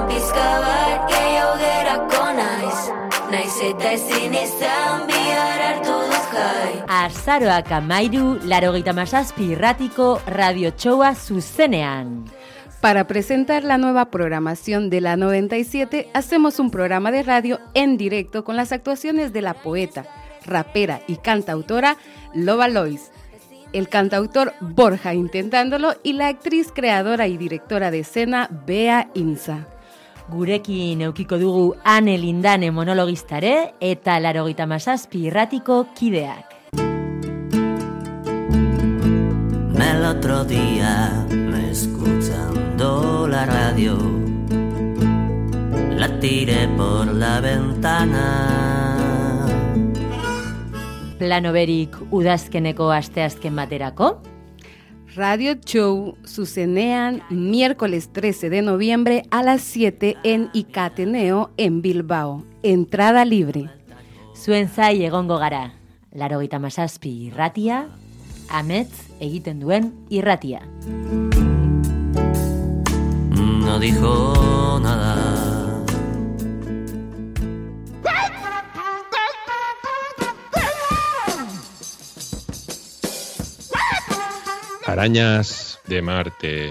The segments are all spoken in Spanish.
pizka bat gehiago gerako naiz. Naiz eta ezin izan bihar hartu dut jai. Azaroak 13, 87 irratiko radio showa zuzenean. Para presentar la nueva programación de la 97, hacemos un programa de radio en directo con las actuaciones de la poeta, rapera y cantautora Loba Lois, el cantautor Borja Intentándolo y la actriz, creadora y directora de escena Bea Inza. Gurekin eukiko dugu Ane Lindane monologistare eta 87 irratiko kideak. El otro día me escuchando la radio, la tiré por la ventana. Plano berik udazkeneko asteazken baterako? Radio Show zuzenean miércoles 13 de noviembre a las 7 en Ikateneo en Bilbao. Entrada libre. Zuen zai egongo gara. 87 irratia, amets egiten duen irratia. No dijo nada. Arañas de Marte.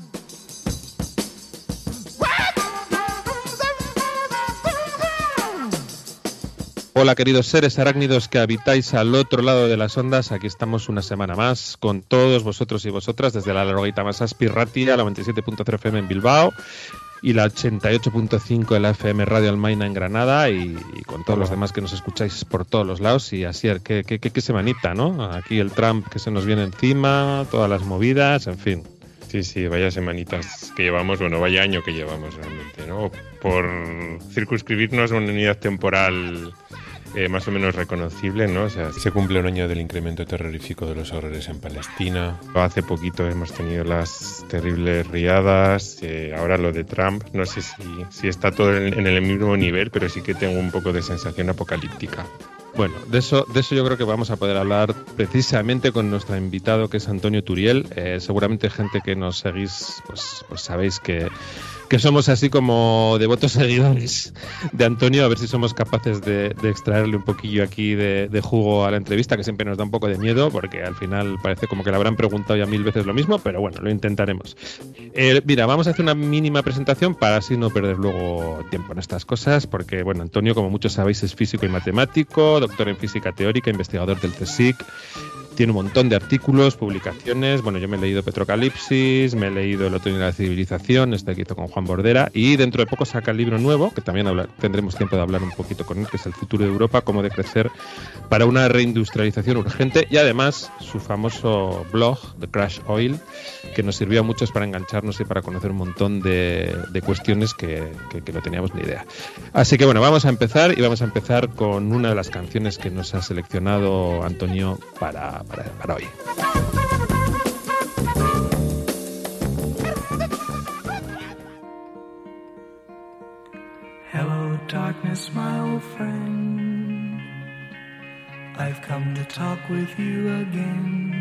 Hola queridos seres arácnidos que habitáis al otro lado de las ondas, aquí estamos una semana más con todos vosotros y vosotras desde la 87 Irratia, la 97.0 FM en Bilbao y la 88.5 de la FM Radio Almaina en Granada y con todos los demás que nos escucháis por todos los lados. Y así, qué semanita, ¿no? Aquí el Trump que se nos viene encima, todas las movidas, en fin. Sí, vaya semanitas que llevamos, bueno, vaya año que llevamos realmente, ¿no? Por circunscribirnos a una unidad temporal más o menos reconocible, ¿no? O sea, se cumple un año del incremento terrorífico de los horrores en Palestina. Hace poquito hemos tenido las terribles riadas, ahora lo de Trump, no sé si está todo en el mismo nivel, pero sí que tengo un poco de sensación apocalíptica. Bueno, de eso yo creo que vamos a poder hablar precisamente con nuestro invitado, que es Antonio Turiel. Seguramente gente que nos seguís, pues sabéis que somos así como devotos seguidores de Antonio, a ver si somos capaces de extraerle un poquillo aquí de jugo a la entrevista, que siempre nos da un poco de miedo, porque al final parece como que le habrán preguntado ya 1000 veces lo mismo, pero bueno, lo intentaremos. Mira, vamos a hacer una mínima presentación para así no perder luego tiempo en estas cosas, porque bueno, Antonio, como muchos sabéis, es físico y matemático, doctor en física teórica, investigador del CSIC. Tiene un montón de artículos, publicaciones. Bueno, yo me he leído Petrocalipsis, me he leído El otoño de la civilización, este que hizo con Juan Bordera, y dentro de poco saca el libro nuevo, que también tendremos tiempo de hablar un poquito con él, que es El futuro de Europa, cómo decrecer para una reindustrialización urgente, y además su famoso blog, The Crash Oil, que nos sirvió a muchos para engancharnos y para conocer un montón de cuestiones que no teníamos ni idea. Así que bueno, vamos a empezar con una de las canciones que nos ha seleccionado Antonio para hoy. Hello darkness, my old friend, I've come to talk with you again,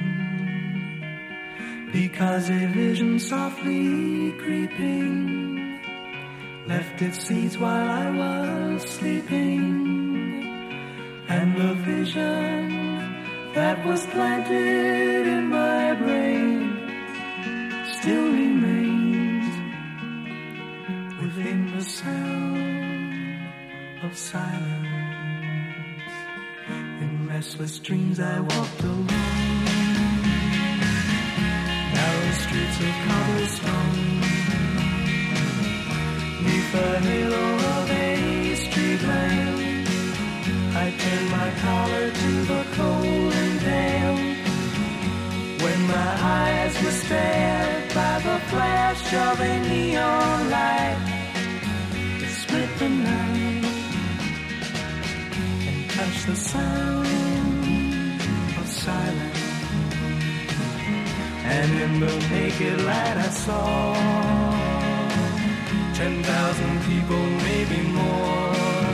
because a vision softly creeping left its seeds while I was sleeping, and the vision that was planted in my brain still remains within the sound of silence. In restless dreams I walked alone, narrow streets of cobblestone, neath the halo of a street lamp. I turned my collar to the cold and damp, when my eyes were stared by the flash of a neon light that split the night and touched the sound of silence. And in the naked light I saw 10,000 people, maybe more,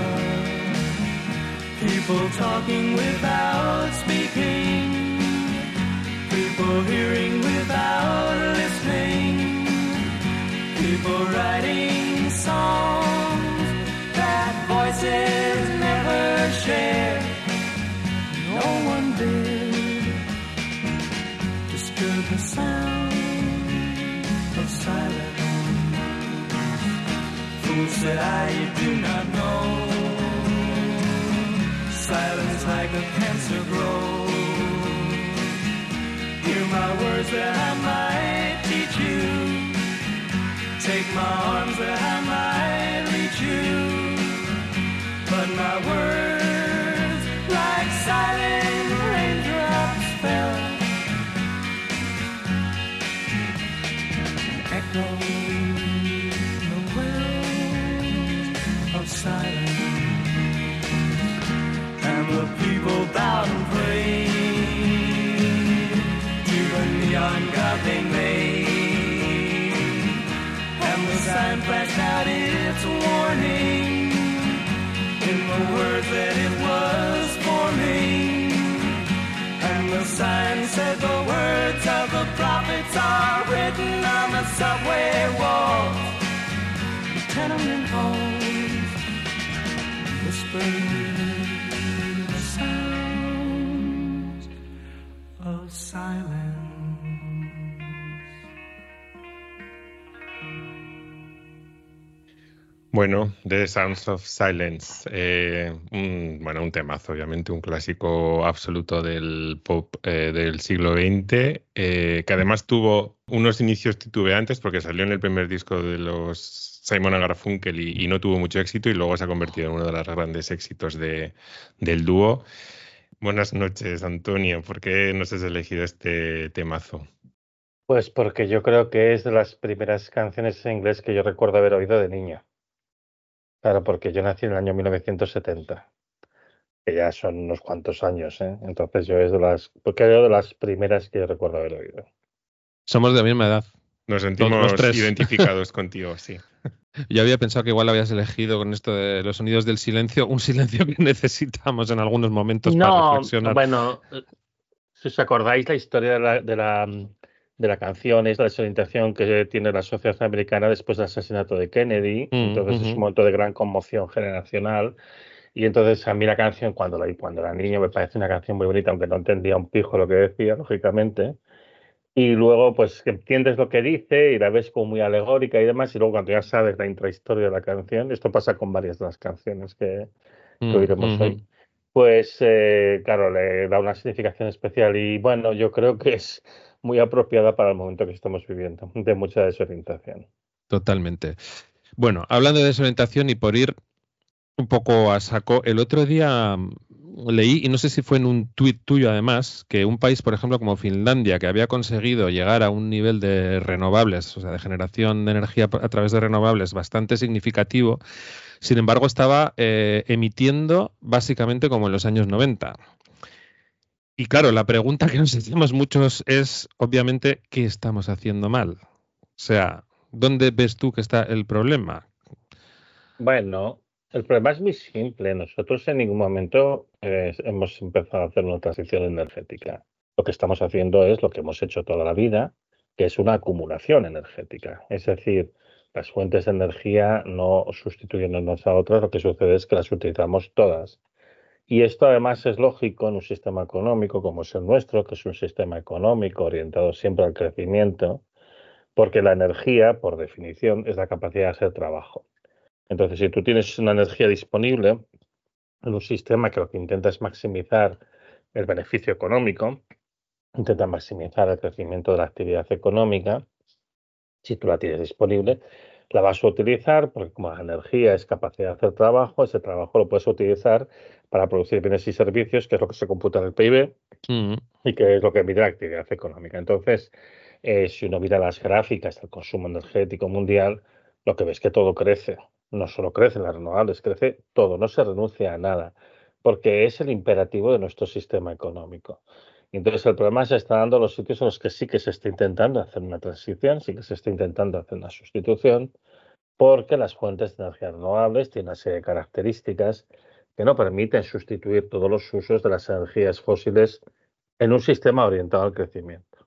people talking without speaking, people hearing without listening, People writing songs that voices never share. No one did disturb the sound of silence. Fool said I do not know. Silence like a cancer grows. Hear my words that I might teach you. Take my arms that I might reach you. But my words like silent raindrops fell. Echo the wells of silence. And the people bowed and prayed to the neon god they made. And the sign flashed out its warning in the words that it was forming. And the sign said the words of the prophets are written on the subway walls, the tenement halls, whispering the sounds of silence. Bueno, The Sounds of Silence, un temazo, obviamente, un clásico absoluto del pop del siglo XX, que además tuvo unos inicios titubeantes porque salió en el primer disco de los Simon & Garfunkel y no tuvo mucho éxito y luego se ha convertido en uno de los grandes éxitos del dúo. Buenas noches, Antonio. ¿Por qué nos has elegido este temazo? Pues porque yo creo que es de las primeras canciones en inglés que yo recuerdo haber oído de niño. Claro, porque yo nací en el año 1970, que ya son unos cuantos años, ¿eh? Entonces yo es de las primeras que yo recuerdo haber oído. Somos de la misma edad. Nos sentimos los tres identificados contigo, sí. Yo había pensado que igual habías elegido con esto de los sonidos del silencio, un silencio que necesitamos en algunos momentos para reflexionar. Bueno, si os acordáis la historia de la canción, es la desorientación que tiene la sociedad americana después del asesinato de Kennedy. Entonces es un momento de gran conmoción generacional. Y entonces a mí la canción, cuando era niño, me parece una canción muy bonita, aunque no entendía un pijo lo que decía, lógicamente. Y luego, pues, que entiendes lo que dice y la ves como muy alegórica y demás. Y luego cuando ya sabes la intrahistoria de la canción, esto pasa con varias de las canciones que oiremos hoy, pues, claro, le da una significación especial. Y bueno, yo creo que es muy apropiada para el momento que estamos viviendo, de mucha desorientación. Totalmente. Bueno, hablando de desorientación y por ir un poco a saco, el otro día leí, y no sé si fue en un tuit tuyo además, que un país, por ejemplo, como Finlandia, que había conseguido llegar a un nivel de renovables, o sea, de generación de energía a través de renovables bastante significativo, sin embargo, estaba emitiendo básicamente como en los años 90. Y claro, la pregunta que nos hacemos muchos es, obviamente, ¿qué estamos haciendo mal? O sea, ¿dónde ves tú que está el problema? Bueno, el problema es muy simple. Nosotros en ningún momento hemos empezado a hacer una transición energética. Lo que estamos haciendo es lo que hemos hecho toda la vida, que es una acumulación energética. Es decir, las fuentes de energía no sustituyen unas a otras, lo que sucede es que las utilizamos todas. Y esto además es lógico en un sistema económico como es el nuestro, que es un sistema económico orientado siempre al crecimiento, porque la energía, por definición, es la capacidad de hacer trabajo. Entonces, si tú tienes una energía disponible en un sistema que lo que intenta es maximizar el beneficio económico, intenta maximizar el crecimiento de la actividad económica, si tú la tienes disponible, la vas a utilizar porque como la energía es capacidad de hacer trabajo, ese trabajo lo puedes utilizar para producir bienes y servicios, que es lo que se computa en el PIB y que es lo que mide la actividad económica. Entonces, si uno mira las gráficas del consumo energético mundial, lo que ves es que todo crece. No solo crecen las renovables, crece todo, no se renuncia a nada, porque es el imperativo de nuestro sistema económico. Y entonces el problema se está dando en los sitios en los que sí que se está intentando hacer una transición, sí que se está intentando hacer una sustitución, porque las fuentes de energía renovables tienen una serie de características que no permiten sustituir todos los usos de las energías fósiles en un sistema orientado al crecimiento.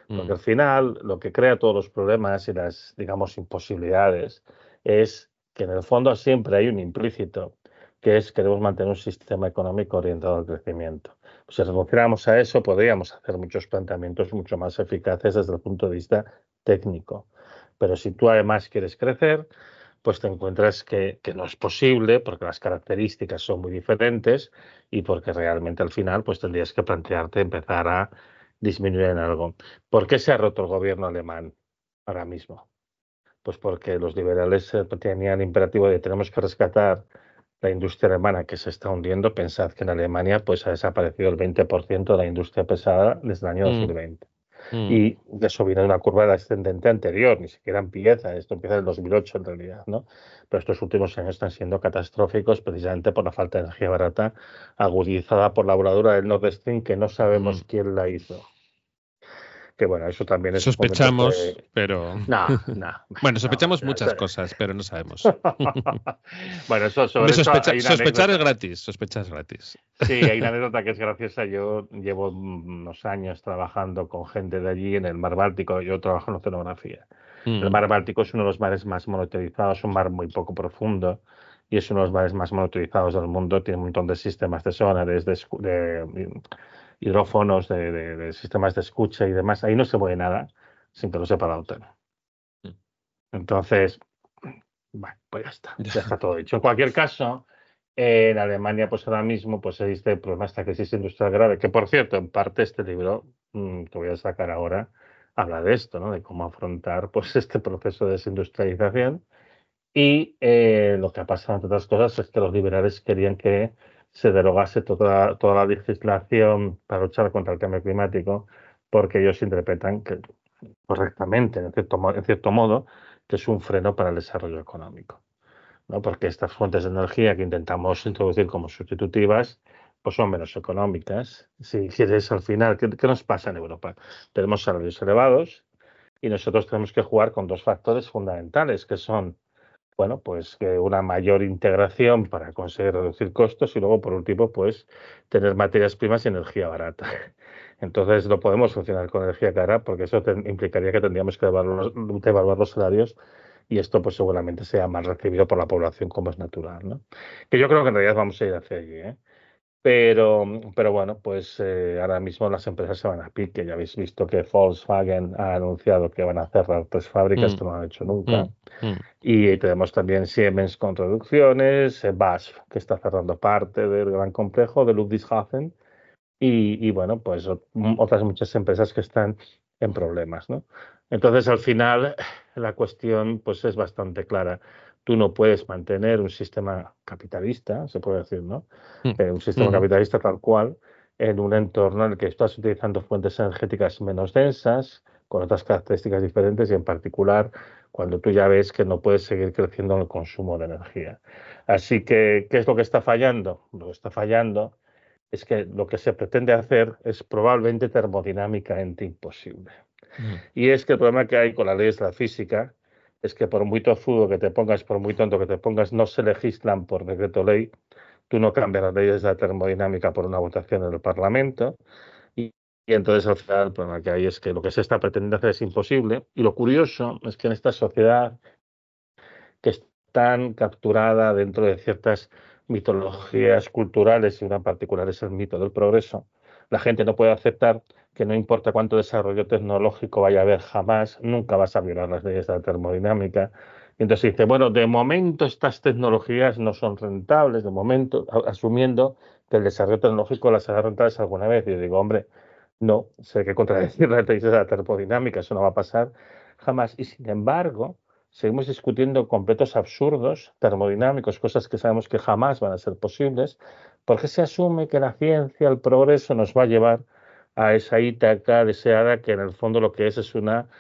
Porque al final lo que crea todos los problemas y las, digamos, imposibilidades es que en el fondo siempre hay un implícito, que es que queremos mantener un sistema económico orientado al crecimiento. Pues si renunciáramos a eso, podríamos hacer muchos planteamientos mucho más eficaces desde el punto de vista técnico. Pero si tú además quieres crecer, pues te encuentras que no es posible porque las características son muy diferentes y porque realmente al final pues tendrías que plantearte empezar a disminuir en algo. ¿Por qué se ha roto el gobierno alemán ahora mismo? Pues porque los liberales tenían el imperativo de tenemos que rescatar la industria alemana que se está hundiendo. Pensad que en Alemania pues ha desaparecido el 20% de la industria pesada desde el año 2020. Y eso viene de una curva ascendente anterior, ni siquiera empieza, esto empieza en el 2008 en realidad, ¿no? Pero estos últimos años están siendo catastróficos precisamente por la falta de energía barata agudizada por la voladura del Nord Stream que no sabemos quién la hizo. Que bueno, eso también es... Sospechamos, pero... No. Bueno, sospechamos muchas cosas, pero no sabemos. Bueno, eso sobre sospechar es gratis, sospechar es gratis. Sí, hay una anécdota que es graciosa. Yo llevo unos años trabajando con gente de allí en el Mar Báltico. Yo trabajo en oceanografía. El Mar Báltico es uno de los mares más monitorizados, un mar muy poco profundo y es uno de los mares más monitorizados del mundo. Tiene un montón de sistemas de sonares, de hidrófonos, de sistemas de escucha y demás. Ahí no se mueve nada sin que lo sepa la OTAN. Entonces, bueno, pues ya está todo dicho. En cualquier caso, en Alemania, pues ahora mismo pues existe el problema de esta crisis industrial grave, que por cierto, en parte este libro que voy a sacar ahora habla de esto, ¿no? De cómo afrontar pues este proceso de desindustrialización. Y lo que ha pasado, entre otras cosas, es que los liberales querían que se derogase toda la legislación para luchar contra el cambio climático, porque ellos interpretan que correctamente, en cierto modo, que es un freno para el desarrollo económico, ¿no? Porque estas fuentes de energía que intentamos introducir como sustitutivas, pues son menos económicas. Si quieres, al final, ¿qué nos pasa en Europa? Tenemos salarios elevados y nosotros tenemos que jugar con dos factores fundamentales, que son bueno, pues que una mayor integración para conseguir reducir costos y luego, por último, pues tener materias primas y energía barata. Entonces, no podemos funcionar con energía cara porque eso implicaría que tendríamos que devaluar los salarios y esto pues seguramente sea mal recibido por la población como es natural, ¿no? Que yo creo que en realidad vamos a ir hacia allí, ¿eh? Pero bueno, pues ahora mismo las empresas se van a pique. Ya habéis visto que Volkswagen ha anunciado que van a cerrar 3 fábricas, que no lo han hecho nunca. Y tenemos también Siemens con reducciones, BASF, que está cerrando parte del gran complejo de Ludwigshafen. Y bueno, pues otras muchas empresas que están en problemas, ¿no? Entonces, al final, la cuestión pues es bastante clara. Tú no puedes mantener un sistema capitalista, se puede decir, ¿no? Un sistema capitalista tal cual en un entorno en el que estás utilizando fuentes energéticas menos densas, con otras características diferentes y en particular cuando tú ya ves que no puedes seguir creciendo en el consumo de energía. Así que, ¿qué es lo que está fallando? Lo que está fallando es que lo que se pretende hacer es probablemente termodinámicamente imposible. Y es que el problema que hay con las leyes de la física es que por muy tozudo que te pongas, por muy tonto que te pongas, no se legislan por decreto ley. Tú no cambias las leyes de la termodinámica por una votación en el Parlamento. Y entonces al final el problema que hay es que lo que se está pretendiendo hacer es imposible. Y lo curioso es que en esta sociedad que es tan capturada dentro de ciertas mitologías culturales, y una en particular es el mito del progreso, la gente no puede aceptar que no importa cuánto desarrollo tecnológico vaya a haber jamás, nunca vas a violar las leyes de la termodinámica. Y entonces dice, bueno, de momento estas tecnologías no son rentables, de momento, asumiendo que el desarrollo tecnológico las hará rentables alguna vez. Y yo digo, hombre, no, sé que contradecir las leyes de la termodinámica, eso no va a pasar jamás. Y sin embargo, seguimos discutiendo completos absurdos termodinámicos, cosas que sabemos que jamás van a ser posibles, porque se asume que la ciencia, el progreso nos va a llevar a esa Ítaca deseada que en el fondo lo que es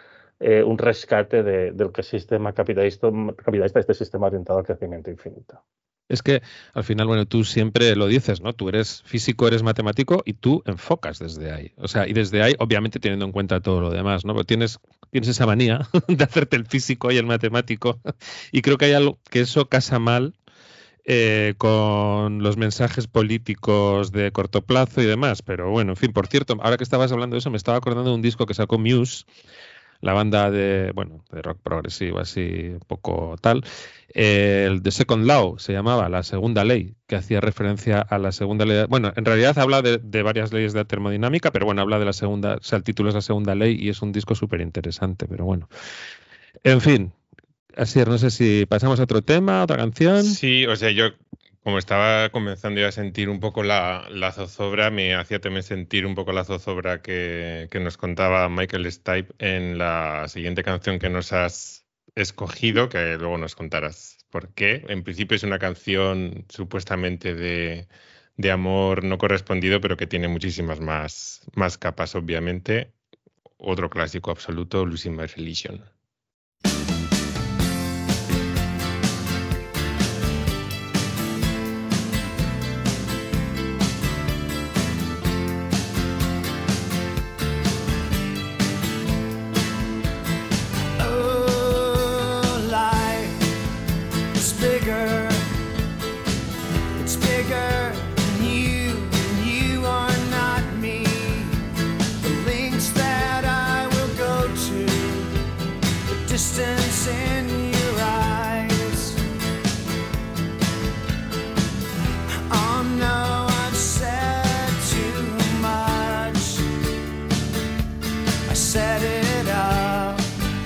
un rescate del que sistema capitalista, este sistema orientado al crecimiento infinito. Es que al final, bueno, tú siempre lo dices, ¿no? Tú eres físico, eres matemático y tú enfocas desde ahí. O sea, y desde ahí, obviamente teniendo en cuenta todo lo demás, ¿no? Porque tienes esa manía de hacerte el físico y el matemático y creo que hay algo que eso casa mal con los mensajes políticos de corto plazo y demás. Pero bueno, en fin, por cierto, ahora que estabas hablando de eso, me estaba acordando de un disco que sacó Muse, la banda de rock progresivo, así un poco tal. El The Second Law se llamaba, la segunda ley, que hacía referencia a la segunda ley. Bueno, en realidad habla de varias leyes de termodinámica, pero bueno, habla de la segunda, o sea, el título es la segunda ley y es un disco súper interesante, pero bueno. En fin, así no sé si pasamos a otro tema, otra canción. Sí, o sea, yo como estaba comenzando ya a sentir un poco la zozobra, me hacía también sentir un poco la zozobra que nos contaba Michael Stipe en la siguiente canción que nos has escogido, que luego nos contarás por qué. En principio es una canción supuestamente de amor no correspondido, pero que tiene muchísimas más capas, obviamente. Otro clásico absoluto, Losing My Religion. Distance in your eyes. Oh no, I've said too much. I set it up.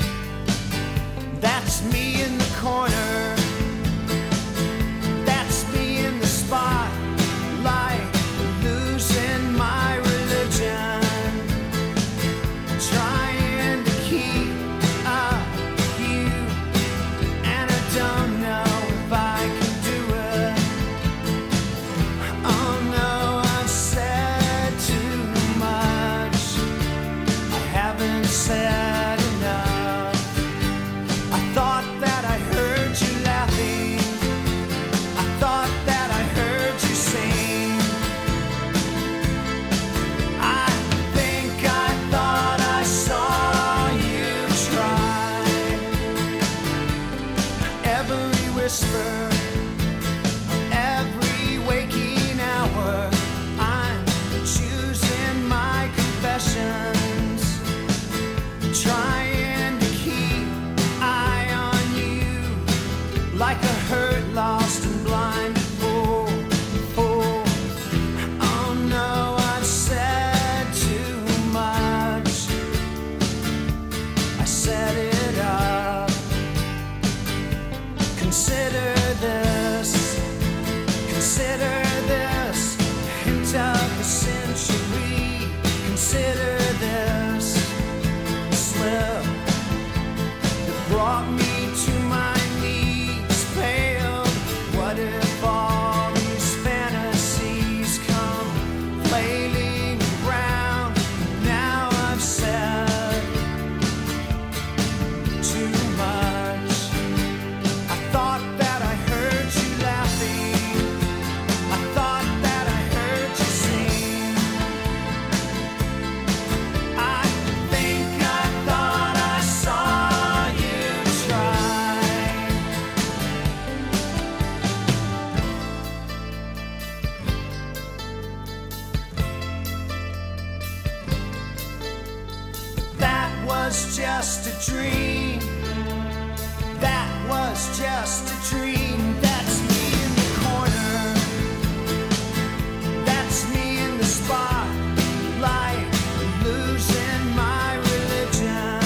That's me in the corner. That's me in the spotlight, losing my religion. Trying to keep up. Don't know if I can do it. Oh no, I've said too much. I haven't said enough. I thought that I heard you laughing. I thought that I heard you sing. I think I thought I saw you try. Every whisper, every waking hour, I'm choosing my confessions, trying to keep eye on you, like a hurt, lost and blind fool. Oh no, I've said too much. I set it up. Consider this, hint of the century. Consider this slip that brought me to my knees, pale. What if all these fantasies come flailing around? Now I've said too much. Thought that I heard you laughing. I thought that I heard you sing. I think I thought I saw you try. That was just a dream. That was just a dream. That's me in the corner. That's me in the spotlight, losing my religion.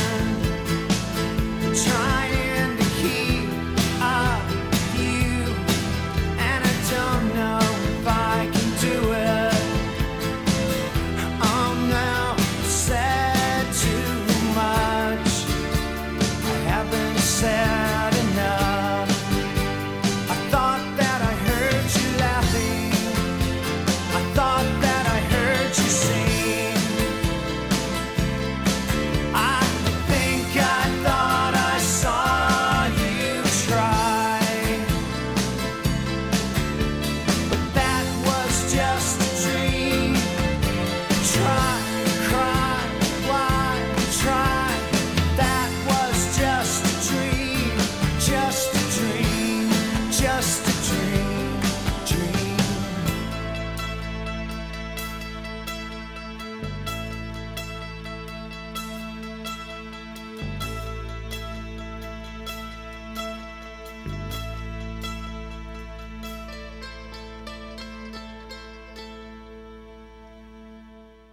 Trying to keep up you, and I don't know if I can do it. Oh no, I've said too much. I haven't said enough. I thought that I heard you laughing. I thought that I heard you sing. I think I thought I saw you try. But that was just a dream. Try, cry, why try? That was just a dream.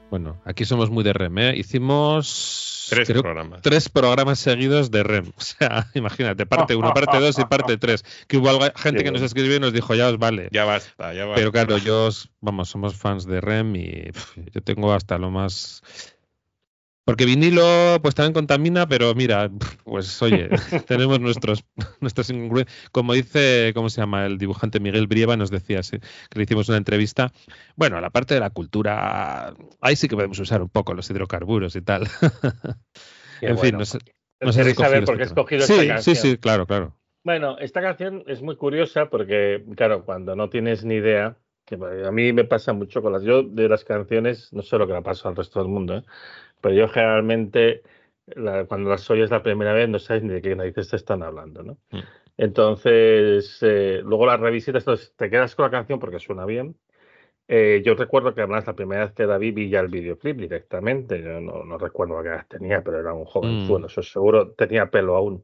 Bueno, aquí somos muy de REM, ¿eh? Hicimos... Tres programas. 3 programas seguidos de REM. O sea, imagínate, parte 1, parte 2 y parte 3. Que hubo gente que nos escribió y nos dijo, ya os vale. Ya basta, ya basta. Pero claro, somos fans de REM y yo tengo hasta lo más... Porque vinilo pues también contamina, pero mira, pues oye, tenemos nuestras como dice, ¿cómo se llama? El dibujante Miguel Brieva nos decía, sí, que le hicimos una entrevista. Bueno, la parte de la cultura, ahí sí que podemos usar un poco los hidrocarburos y tal. En fin, nos ¿Queréis saber por qué he escogido esta canción? Sí, claro. Bueno, esta canción es muy curiosa porque, claro, cuando no tienes ni idea, que a mí me pasa mucho con yo de las canciones, no sé lo que le pasa al resto del mundo, ¿eh? Pero yo generalmente, cuando las oyes la primera vez, no sabes ni de qué narices te están hablando, ¿no? Entonces, luego las revisitas, entonces te quedas con la canción porque suena bien. Yo recuerdo que además la primera vez que la vi ya el videoclip directamente. Yo no recuerdo qué edad tenía, pero era un jovenzuelo, eso seguro, tenía pelo aún.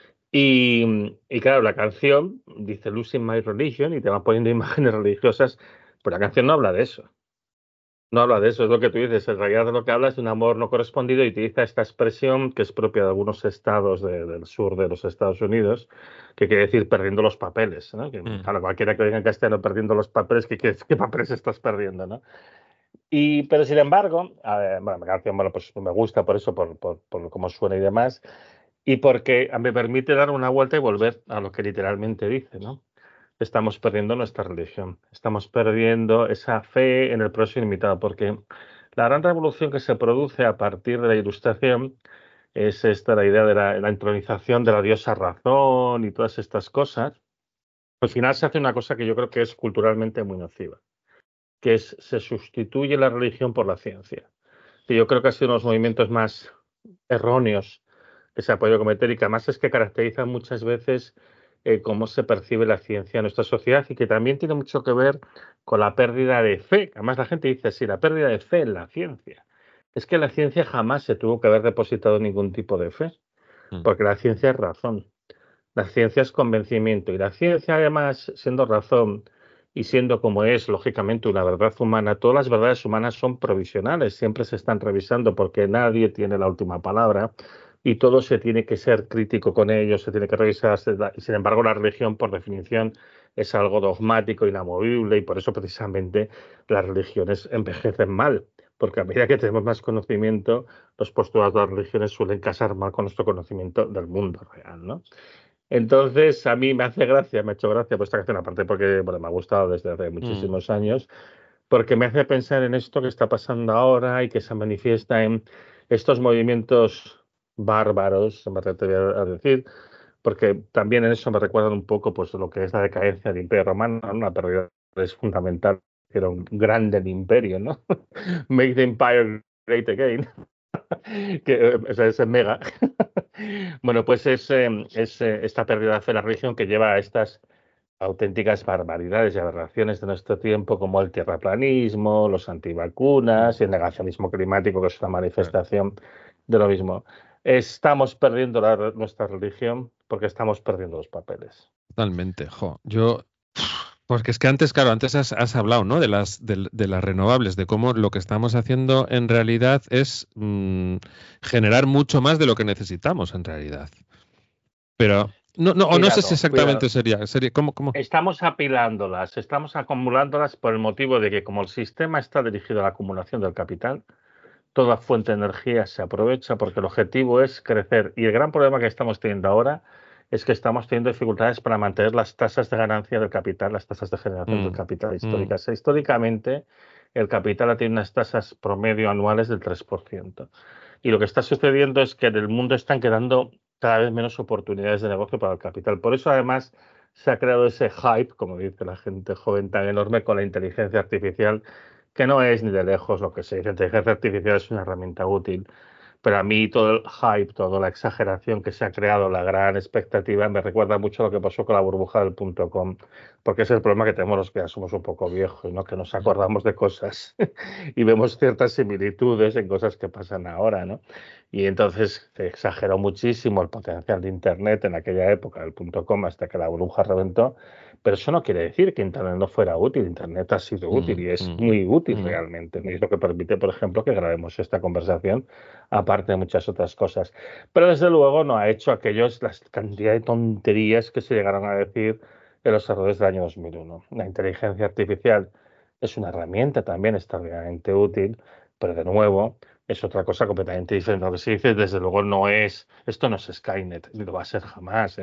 Y claro, la canción dice Losing My Religion y te van poniendo imágenes religiosas, pero la canción no habla de eso. No habla de eso, es lo que tú dices. En realidad lo que habla es de un amor no correspondido y utiliza esta expresión que es propia de algunos estados del sur de los Estados Unidos, que quiere decir perdiendo los papeles, ¿no? Que, claro, cualquiera que diga en castellano perdiendo los papeles, ¿qué papeles estás perdiendo, ¿no? Pero sin embargo, bueno, la canción pues me gusta por eso, por cómo suena y demás, y porque me permite dar una vuelta y volver a lo que literalmente dice, ¿no? Estamos perdiendo nuestra religión, estamos perdiendo esa fe en el progreso ilimitado, porque la gran revolución que se produce a partir de la Ilustración es la idea de la entronización de la diosa razón y todas estas cosas. Al final se hace una cosa que yo creo que es culturalmente muy nociva, que se sustituye la religión por la ciencia. Y yo creo que ha sido uno de los movimientos más erróneos que se ha podido cometer y que además es que caracterizan muchas veces cómo se percibe la ciencia en nuestra sociedad y que también tiene mucho que ver con la pérdida de fe. Además la gente dice así, la pérdida de fe en la ciencia. Es que la ciencia jamás se tuvo que haber depositado ningún tipo de fe, porque la ciencia es razón, la ciencia es convencimiento y la ciencia además siendo razón y siendo como es lógicamente una verdad humana, todas las verdades humanas son provisionales, siempre se están revisando porque nadie tiene la última palabra. Y todo se tiene que ser crítico con ellos, se tiene que revisar. Y sin embargo, la religión, por definición, es algo dogmático, inamovible, y por eso precisamente las religiones envejecen mal. Porque a medida que tenemos más conocimiento, los postulados de las religiones suelen casar mal con nuestro conocimiento del mundo real, ¿no? Entonces, a mí me ha hecho gracia esta canción, aparte porque me ha gustado desde hace muchísimos años, porque me hace pensar en esto que está pasando ahora y que se manifiesta en estos movimientos bárbaros, me atrevería a decir, porque también en eso me recuerdan un poco pues lo que es la decadencia del Imperio Romano, ¿no? Una pérdida es fundamental, era un grande el imperio, ¿no? Make the empire great again. Que es mega. Bueno, pues es esta pérdida de fe de la religión que lleva a estas auténticas barbaridades y aberraciones de nuestro tiempo, como el terraplanismo, los antivacunas y el negacionismo climático, que es una manifestación de lo mismo. Estamos perdiendo nuestra religión porque estamos perdiendo los papeles. Totalmente, porque es que antes has hablado, ¿no? de las renovables, de cómo lo que estamos haciendo en realidad es generar mucho más de lo que necesitamos en realidad. Pero no sé si exactamente sería ¿cómo? Estamos apilándolas, estamos acumulándolas por el motivo de que como el sistema está dirigido a la acumulación del capital, toda fuente de energía se aprovecha porque el objetivo es crecer. Y el gran problema que estamos teniendo ahora es que estamos teniendo dificultades para mantener las tasas de ganancia del capital, las tasas de generación del capital históricas. Históricamente, el capital ha tenido unas tasas promedio anuales del 3%. Y lo que está sucediendo es que en el mundo están quedando cada vez menos oportunidades de negocio para el capital. Por eso, además, se ha creado ese hype, como dice la gente joven, tan enorme con la inteligencia artificial, que no es ni de lejos lo que se dice. La inteligencia artificial es una herramienta útil, pero a mí todo el hype, toda la exageración que se ha creado, la gran expectativa, me recuerda mucho a lo que pasó con la burbuja del .com, porque es el problema que tenemos los que ya somos un poco viejos, ¿no? Que nos acordamos de cosas y vemos ciertas similitudes en cosas que pasan ahora, ¿no? Y entonces se exageró muchísimo el potencial de Internet en aquella época, del .com, hasta que la burbuja reventó. Pero eso no quiere decir que Internet no fuera útil. Internet ha sido útil y es muy útil realmente. Y es lo que permite, por ejemplo, que grabemos esta conversación, aparte de muchas otras cosas. Pero desde luego no ha hecho las cantidad de tonterías que se llegaron a decir en los errores del año 2001. La inteligencia artificial es una herramienta también extraordinariamente útil, pero de nuevo es otra cosa completamente diferente. Lo que se dice, desde luego, esto no es Skynet, ni lo va a ser jamás.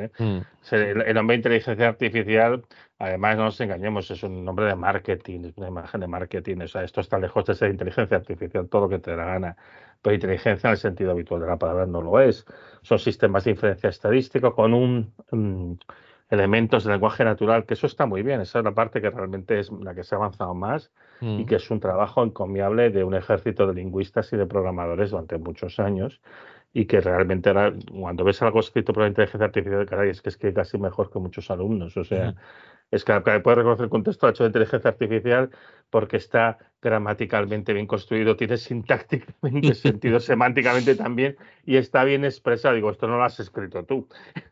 El nombre de inteligencia artificial, además, no nos engañemos, es un nombre de marketing, es una imagen de marketing. O sea, esto está lejos de ser inteligencia artificial, todo lo que te dé la gana. Pero inteligencia en el sentido habitual de la palabra no lo es. Son sistemas de inferencia estadístico con elementos de lenguaje natural, que eso está muy bien. Esa es la parte que realmente es la que se ha avanzado más y que es un trabajo encomiable de un ejército de lingüistas y de programadores durante muchos años, y que realmente ahora, cuando ves algo escrito por la inteligencia artificial, caray, es que escribe casi mejor que muchos alumnos. O sea, es que puedes reconocer el contexto hecho de inteligencia artificial porque está gramaticalmente bien construido, tiene sintácticamente sentido, semánticamente también, y está bien expresado. Digo, esto no lo has escrito tú.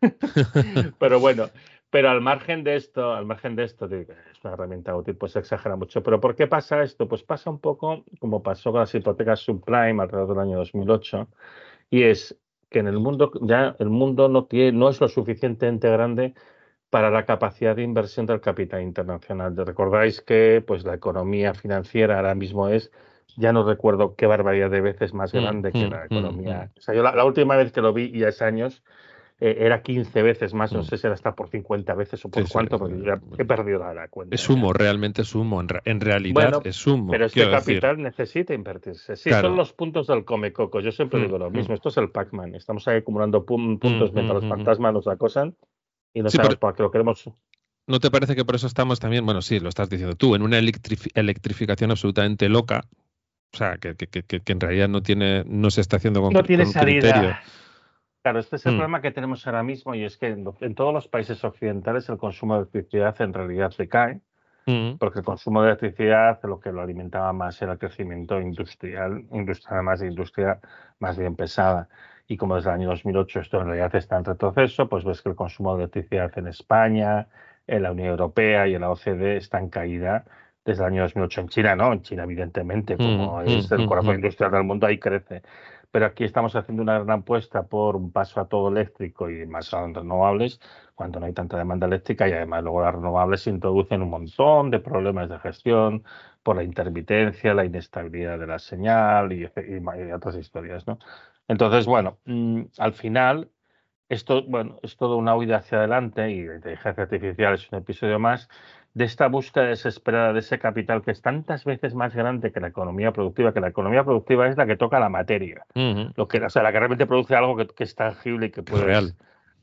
Pero bueno, pero al margen de esto, digo, es una herramienta útil, pues se exagera mucho. ¿Pero por qué pasa esto? Pues pasa un poco como pasó con las hipotecas subprime alrededor del año 2008, y es que en el mundo ya el mundo no es lo suficientemente grande para la capacidad de inversión del capital internacional. Recordáis que pues la economía financiera ahora mismo ya no recuerdo qué barbaridad de veces más grande que la economía. O sea, yo la última vez que lo vi, y hace años, era 15 veces más, no sé si era hasta por 50 veces o por cuánto, porque ya he perdido la cuenta. Es humo, realmente es humo. En realidad es humo. Pero este capital necesita invertirse. Sí, claro. Son los puntos del come-coco. Yo siempre digo lo mismo. Esto es el Pac-Man. Estamos ahí acumulando puntos mientras los fantasmas nos acosan y no sabemos por qué lo queremos. ¿No te parece que por eso estamos también, bueno, sí, lo estás diciendo tú, en una electrificación absolutamente loca? O sea, que en realidad no se está haciendo con criterio. Claro, este es el problema que tenemos ahora mismo, y es que en todos los países occidentales el consumo de electricidad en realidad decae, porque el consumo de electricidad lo que lo alimentaba más era el crecimiento industrial además de industria más bien pesada. Y como desde el año 2008 esto en realidad está en retroceso, pues ves que el consumo de electricidad en España, en la Unión Europea y en la OCDE está en caída desde el año 2008. En China no, en China evidentemente, como es el corazón industrial del mundo, ahí crece. Pero aquí estamos haciendo una gran apuesta por un paso a todo eléctrico y más a renovables, cuando no hay tanta demanda eléctrica, y además luego las renovables introducen un montón de problemas de gestión por la intermitencia, la inestabilidad de la señal y otras historias, ¿no? Entonces, bueno, al final esto es todo una huida hacia adelante, y la inteligencia artificial es un episodio más de esta búsqueda desesperada de ese capital que es tantas veces más grande que la economía productiva, que la economía productiva es la que toca la materia, la que realmente produce algo que es tangible y que es real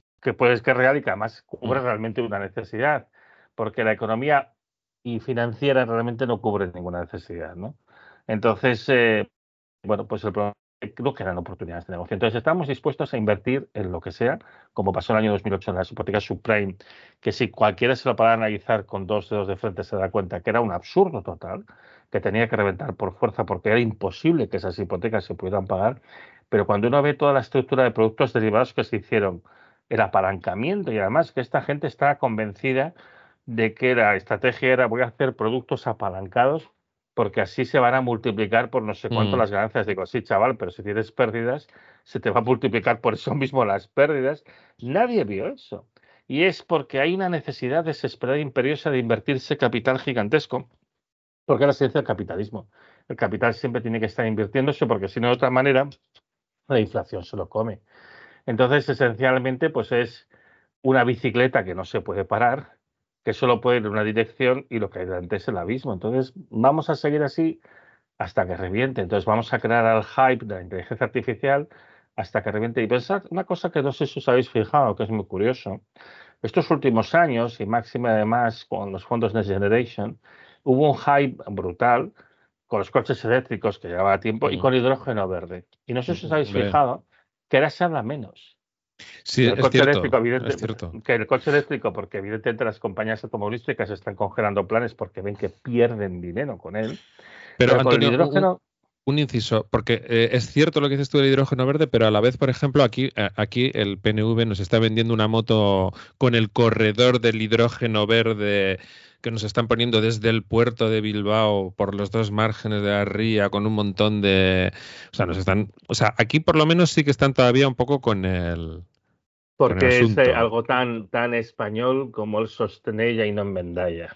y que además cubre realmente una necesidad, porque la economía y financiera realmente no cubre ninguna necesidad, ¿no? Entonces, pues el problema creo que eran oportunidades de negocio. Entonces, estamos dispuestos a invertir en lo que sea, como pasó en el año 2008 en las hipotecas subprime, que si cualquiera se lo para analizar con dos dedos de frente se da cuenta que era un absurdo total, que tenía que reventar por fuerza porque era imposible que esas hipotecas se pudieran pagar. Pero cuando uno ve toda la estructura de productos derivados que se hicieron, el apalancamiento, y además que esta gente estaba convencida de que la estrategia era: voy a hacer productos apalancados porque así se van a multiplicar por no sé cuánto las ganancias. Digo, sí, chaval, pero si tienes pérdidas, se te va a multiplicar por eso mismo las pérdidas. Nadie vio eso. Y es porque hay una necesidad desesperada e imperiosa de invertirse capital gigantesco, porque es la esencia del capitalismo. El capital siempre tiene que estar invirtiéndose, porque si no, de otra manera, la inflación se lo come. Entonces, esencialmente, pues es una bicicleta que no se puede parar, que solo puede ir en una dirección, y lo que hay delante es el abismo. Entonces, vamos a seguir así hasta que reviente. Entonces, vamos a crear el hype de la inteligencia artificial hasta que reviente. Y pensad una cosa que no sé si os habéis fijado, que es muy curioso. Estos últimos años, y máxima además con los fondos Next Generation, hubo un hype brutal con los coches eléctricos, que llevaba tiempo, y con hidrógeno verde. Y no sé si os habéis fijado que ahora se habla menos. Sí, es cierto. Que el coche eléctrico, porque evidentemente las compañías automovilísticas están congelando planes porque ven que pierden dinero con él. Pero Antonio, con el hidrógeno, un inciso, porque es cierto lo que dices tú del hidrógeno verde, pero a la vez, por ejemplo, aquí el PNV nos está vendiendo una moto con el corredor del hidrógeno verde que nos están poniendo desde el puerto de Bilbao por los dos márgenes de la ría con un montón de... O sea, aquí por lo menos sí que están todavía un poco con el Porque es asunto. algo tan español como el sostenella y no enmendalla.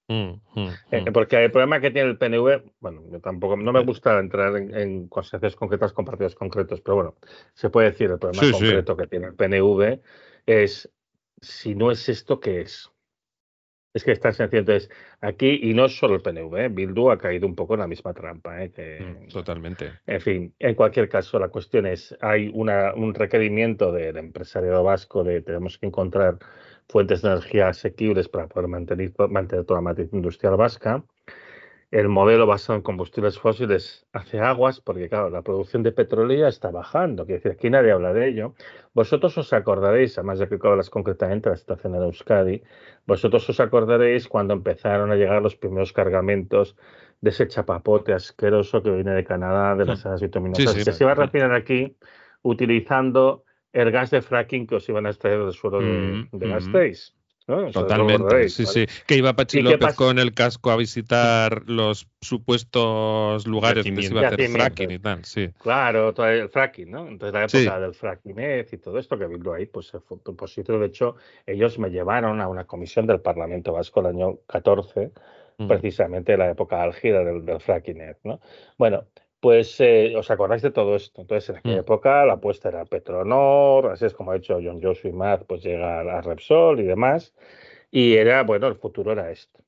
Porque el problema que tiene el PNV, bueno, yo tampoco, no me gusta entrar en concepciones concretas con partidos concretos, pero bueno, se puede decir el problema concreto que tiene el PNV es, si no es esto, ¿qué es? Es que es tan sencillo. Entonces, aquí, y no es solo el PNV, Bildu ha caído un poco en la misma trampa. Totalmente. En fin, en cualquier caso, la cuestión es, hay un requerimiento del empresariado vasco de tenemos que encontrar fuentes de energía asequibles para poder mantener toda la matriz industrial vasca. El modelo basado en combustibles fósiles hace aguas porque, claro, la producción de petróleo ya está bajando. Quiere decir, aquí nadie habla de ello. Vosotros os acordaréis, además ya que hablas concretamente de la situación en Euskadi, vosotros os acordaréis cuando empezaron a llegar los primeros cargamentos de ese chapapote asqueroso que viene de Canadá, de las aguas bituminosas, que se iba a refinar aquí utilizando el gas de fracking que os iban a extraer del suelo de Gasteiz. ¿No? Totalmente, sí, ¿vale? Sí. Que iba Pachi López con el casco a visitar los supuessto lugares donde se iba a hacer fracking y tal, sí. Claro, todo el fracking, ¿no? Entonces la época del fracking y todo esto que vino ahí, pues se fue positivo. De hecho, ellos me llevaron a una comisión del Parlamento Vasco el año 14, precisamente la época álgida del fracking, ¿no? Bueno, pues os acordáis de todo esto. Entonces, en aquella época la apuesta era Petronor, así es como ha hecho John Joshua y Matt, pues llega a Repsol y demás. Y era, bueno, el futuro era esto.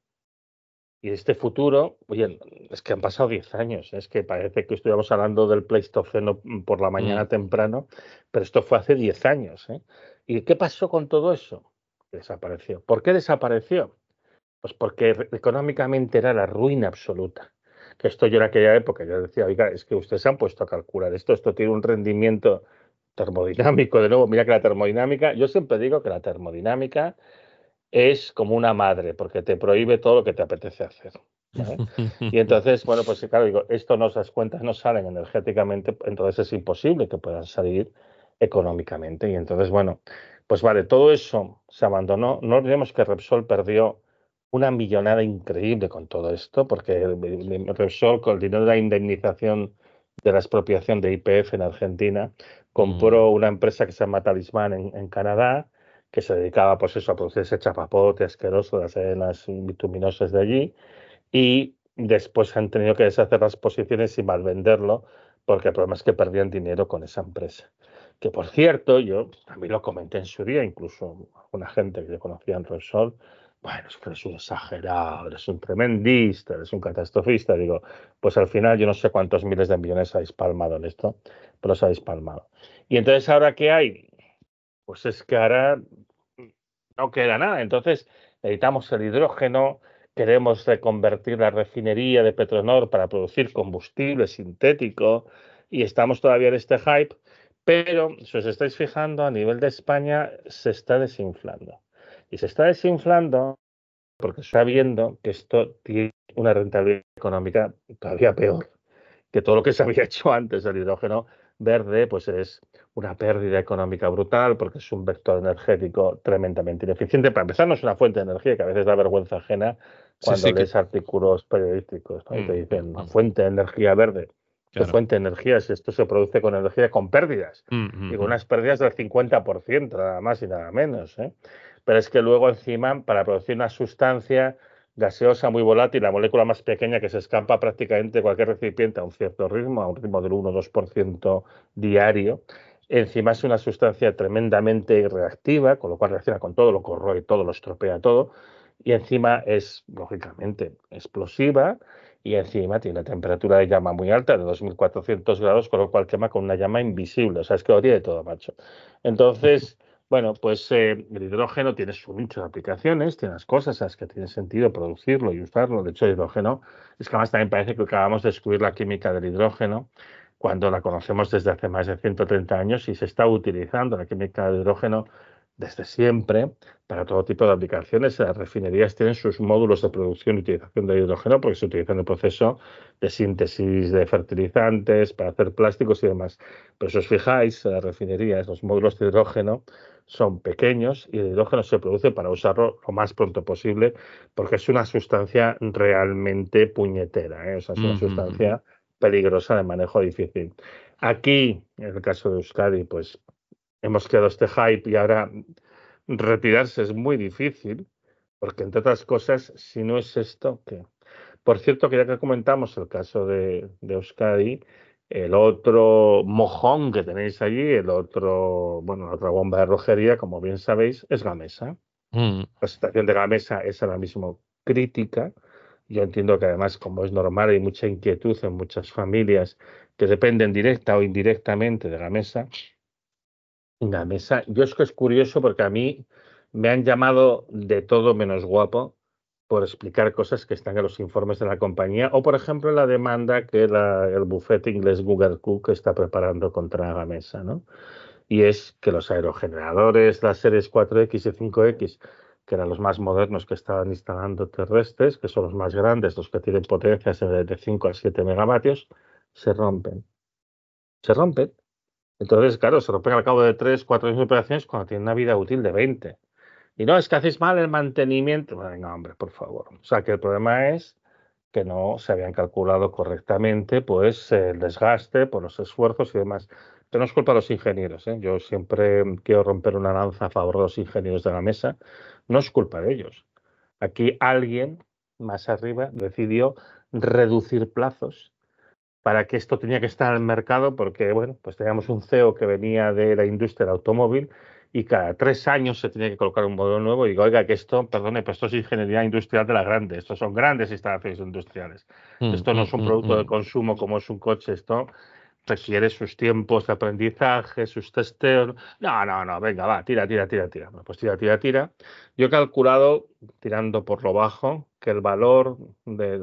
Y este futuro, oye, es que han pasado 10 años, es que parece que estuviéramos hablando del Pleistoceno por la mañana temprano, pero esto fue hace 10 años. ¿Y qué pasó con todo eso? Desapareció. ¿Por qué desapareció? Pues porque económicamente era la ruina absoluta. Que esto yo en aquella época, yo decía, oiga, es que ustedes se han puesto a calcular esto tiene un rendimiento termodinámico, de nuevo, mira que la termodinámica, yo siempre digo que la termodinámica es como una madre, porque te prohíbe todo lo que te apetece hacer, ¿vale? Y entonces, bueno, pues claro, digo, esas cuentas no salen energéticamente, entonces es imposible que puedan salir económicamente. Y entonces, bueno, pues vale, todo eso se abandonó. No olvidemos que Repsol perdió una millonada increíble con todo esto, porque Repsol, con el dinero de la indemnización de la expropiación de YPF en Argentina, compró una empresa que se llama Talismán en Canadá, que se dedicaba pues eso, a producir ese chapapote asqueroso de las arenas bituminosas de allí, y después han tenido que deshacer las posiciones y malvenderlo, porque el problema es que perdían dinero con esa empresa. Que por cierto, yo también lo comenté en su día, incluso una gente que yo conocía en Repsol, bueno, es que eres un exagerado, eres un tremendista, eres un catastrofista. Digo, pues al final yo no sé cuántos miles de millones habéis palmado en esto, pero os habéis palmado. Y entonces, ¿ahora qué hay? Pues es que ahora no queda nada. Entonces, necesitamos el hidrógeno, queremos reconvertir la refinería de Petronor para producir combustible sintético y estamos todavía en este hype, pero si os estáis fijando, a nivel de España se está desinflando. Y se está desinflando porque está viendo que esto tiene una rentabilidad económica todavía peor que todo lo que se había hecho antes del hidrógeno verde, pues es una pérdida económica brutal porque es un vector energético tremendamente ineficiente. Para empezar, no es una fuente de energía, que a veces da vergüenza ajena cuando lees artículos periodísticos, ¿no? Y te dicen, una fuente de energía verde. ¿Qué fuente de energía? Si esto se produce con energía con pérdidas. Y con unas pérdidas del 50%, nada más y nada menos. Pero es que luego encima, para producir una sustancia gaseosa muy volátil, la molécula más pequeña que se escapa prácticamente de cualquier recipiente a un cierto ritmo, a un ritmo del 1 o 2% diario, encima es una sustancia tremendamente reactiva, con lo cual reacciona con todo, lo corroe todo, lo estropea todo, y encima es, lógicamente, explosiva, y encima tiene una temperatura de llama muy alta, de 2.400 grados, con lo cual quema con una llama invisible. O sea, es que lo tiene todo, macho. Entonces, bueno, pues el hidrógeno tiene su nicho de aplicaciones, tiene las cosas a las que tiene sentido producirlo y usarlo. De hecho, el hidrógeno, es que además también parece que acabamos de descubrir la química del hidrógeno, cuando la conocemos desde hace más de 130 años y se está utilizando la química del hidrógeno desde siempre para todo tipo de aplicaciones. Las refinerías tienen sus módulos de producción y utilización de hidrógeno porque se utiliza en el proceso de síntesis de fertilizantes para hacer plásticos y demás. Pero si os fijáis, en las refinerías, los módulos de hidrógeno son pequeños y el hidrógeno se produce para usarlo lo más pronto posible porque es una sustancia realmente puñetera, ¿eh? O sea, es una sustancia peligrosa de manejo difícil. Aquí, en el caso de Euskadi, pues hemos creado este hype y ahora retirarse es muy difícil, porque entre otras cosas, si no es esto, ¿qué? Por cierto, que ya que comentamos el caso de Euskadi, el otro mojón que tenéis allí, la otra bomba de rojería, como bien sabéis, es Gamesa. La situación de Gamesa es ahora mismo crítica. Yo entiendo que además, como es normal, hay mucha inquietud en muchas familias que dependen directa o indirectamente de Gamesa. Gamesa, yo es que es curioso porque a mí me han llamado de todo menos guapo por explicar cosas que están en los informes de la compañía o, por ejemplo, la demanda que el bufete inglés Google Cook está preparando contra Gamesa, ¿no? Y es que los aerogeneradores, las series 4X y 5X, que eran los más modernos que estaban instalando terrestres, que son los más grandes, los que tienen potencias de 5 a 7 megavatios, se rompen. Se rompen. Entonces, claro, se rompen al cabo de 3, 4 años de operaciones cuando tienen una vida útil de 20. Y no, es que hacéis mal el mantenimiento. Venga, hombre, por favor. O sea, que el problema es que no se habían calculado correctamente pues el desgaste por los esfuerzos y demás. Pero no es culpa de los ingenieros, ¿eh? Yo siempre quiero romper una lanza a favor de los ingenieros de la mesa. No es culpa de ellos. Aquí alguien más arriba decidió reducir plazos para que esto tenía que estar en el mercado porque, bueno, pues teníamos un CEO que venía de la industria del automóvil y cada 3 años se tenía que colocar un modelo nuevo y digo, oiga, que esto, perdone, pues esto es ingeniería industrial de la grande, estos son grandes instalaciones industriales. Esto no es un producto de consumo como es un coche, esto requiere sus tiempos de aprendizaje, sus testeos. No, venga, va, tira. Bueno, pues tira. Yo he calculado, tirando por lo bajo, que el valor de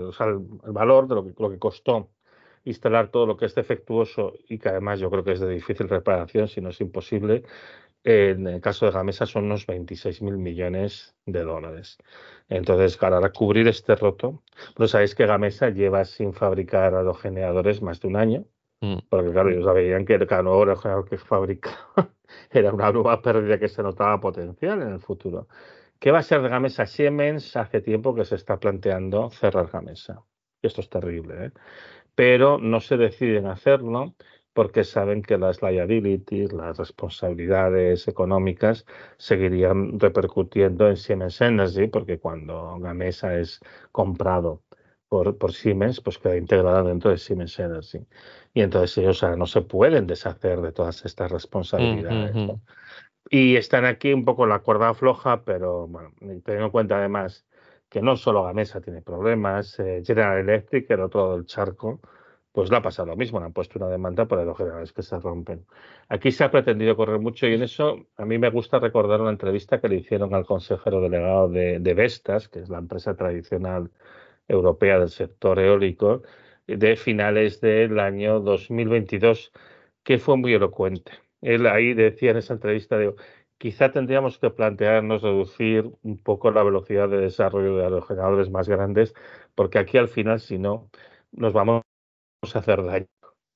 lo que costó instalar todo lo que es defectuoso y que además yo creo que es de difícil reparación, si no es imposible, en el caso de Gamesa son unos 26.000 millones de dólares. Entonces, claro, ahora cubrir este roto, pues sabéis que Gamesa lleva sin fabricar aerogeneradores más de un año, porque claro, ellos veían que cada nuevo aerogenerador que fabricaba era una nueva pérdida que se notaba potencial en el futuro. ¿Qué va a ser de Gamesa? Siemens hace tiempo que se está planteando cerrar Gamesa. Esto es terrible, ¿eh? Pero no se deciden hacerlo porque saben que las liabilities, las responsabilidades económicas, seguirían repercutiendo en Siemens Energy, porque cuando Gamesa es comprado por Siemens, pues queda integrada dentro de Siemens Energy. Y entonces ellos ahora no se pueden deshacer de todas estas responsabilidades, ¿no? Y están aquí un poco en la cuerda floja, pero bueno, teniendo en cuenta además que no solo Gamesa tiene problemas, General Electric, el otro del charco, pues le ha pasado lo mismo, le han puesto una demanda por aerogeneradores que se rompen. Aquí se ha pretendido correr mucho y en eso a mí me gusta recordar una entrevista que le hicieron al consejero delegado de Vestas, que es la empresa tradicional europea del sector eólico, de finales del año 2022, que fue muy elocuente. Él ahí decía en esa entrevista, quizá tendríamos que plantearnos reducir un poco la velocidad de desarrollo de aerogeneradores más grandes, porque aquí al final, si no, nos vamos a hacer daño.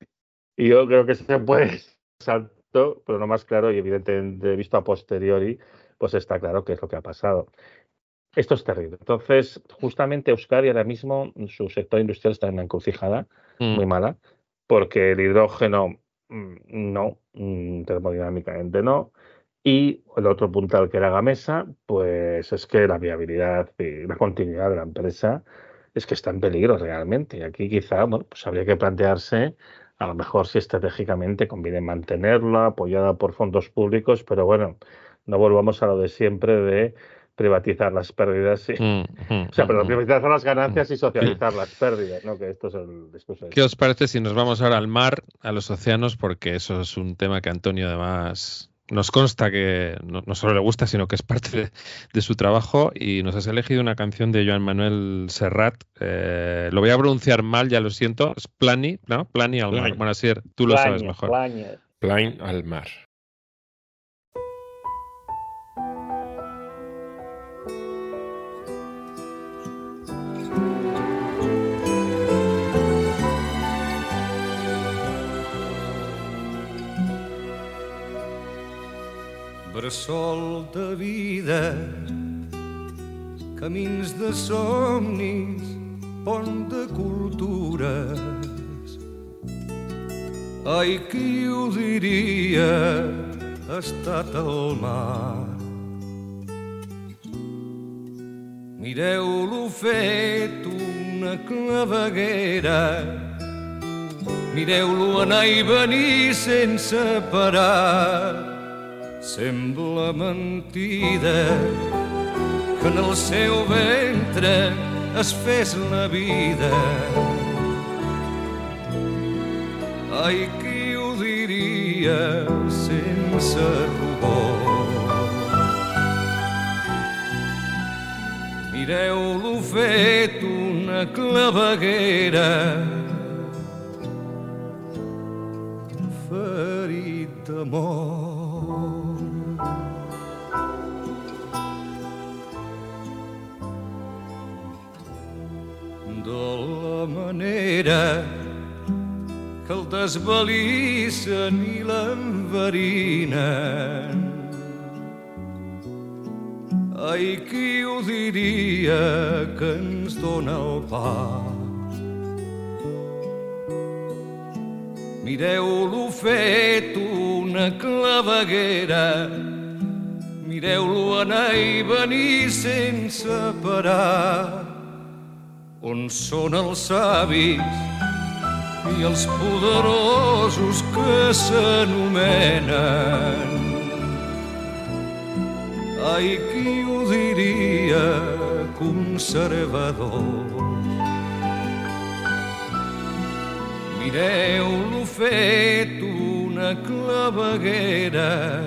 Y yo creo que se puede salto, pero no más claro y evidentemente visto a posteriori, pues está claro qué es lo que ha pasado. Esto es terrible. Entonces, justamente Euskadi ahora mismo, su sector industrial está en una encrucijada muy mala, porque el hidrógeno no, termodinámicamente no, y el otro puntal que era Gamesa, pues es que la viabilidad y la continuidad de la empresa es que está en peligro realmente. Y aquí quizá, bueno, pues habría que plantearse a lo mejor si estratégicamente conviene mantenerla, apoyada por fondos públicos, pero bueno, no volvamos a lo de siempre de privatizar las pérdidas, sí. O sea, pero privatizar las ganancias y socializar las pérdidas, ¿no? Que esto es el discurso. ¿Qué os parece si nos vamos ahora al mar, a los océanos? Porque eso es un tema que Antonio además nos consta que no solo le gusta, sino que es parte de su trabajo y nos has elegido una canción de Joan Manuel Serrat. Lo voy a pronunciar mal, ya lo siento. Es Plani, ¿no? Plani al mar. Bueno, Asier, tú lo sabes mejor. Plain al mar. bressol de vida, camins de somnis, pont de cultures. Ai, qui ho diria, ha estat al mar. Mireu-lo fet una claveguera, mireu-lo anar i venir sense parar. Sembla mentida que en el seu ventre es fes la vida. Ai, qui ho diria sense rubor. Mireu-lo fet una claveguera, ferit d'amor. De la manera que el desvalissen i l'enverinen. Ai, qui ho diria que ens dóna el pa. Mireu-lo fet una claveguera, mireu-lo anar i venir sense parar. On són els savis i els poderosos que s'anomenen? Ai, qui ho diria, conservador. Mireu-lo fet una claveguera,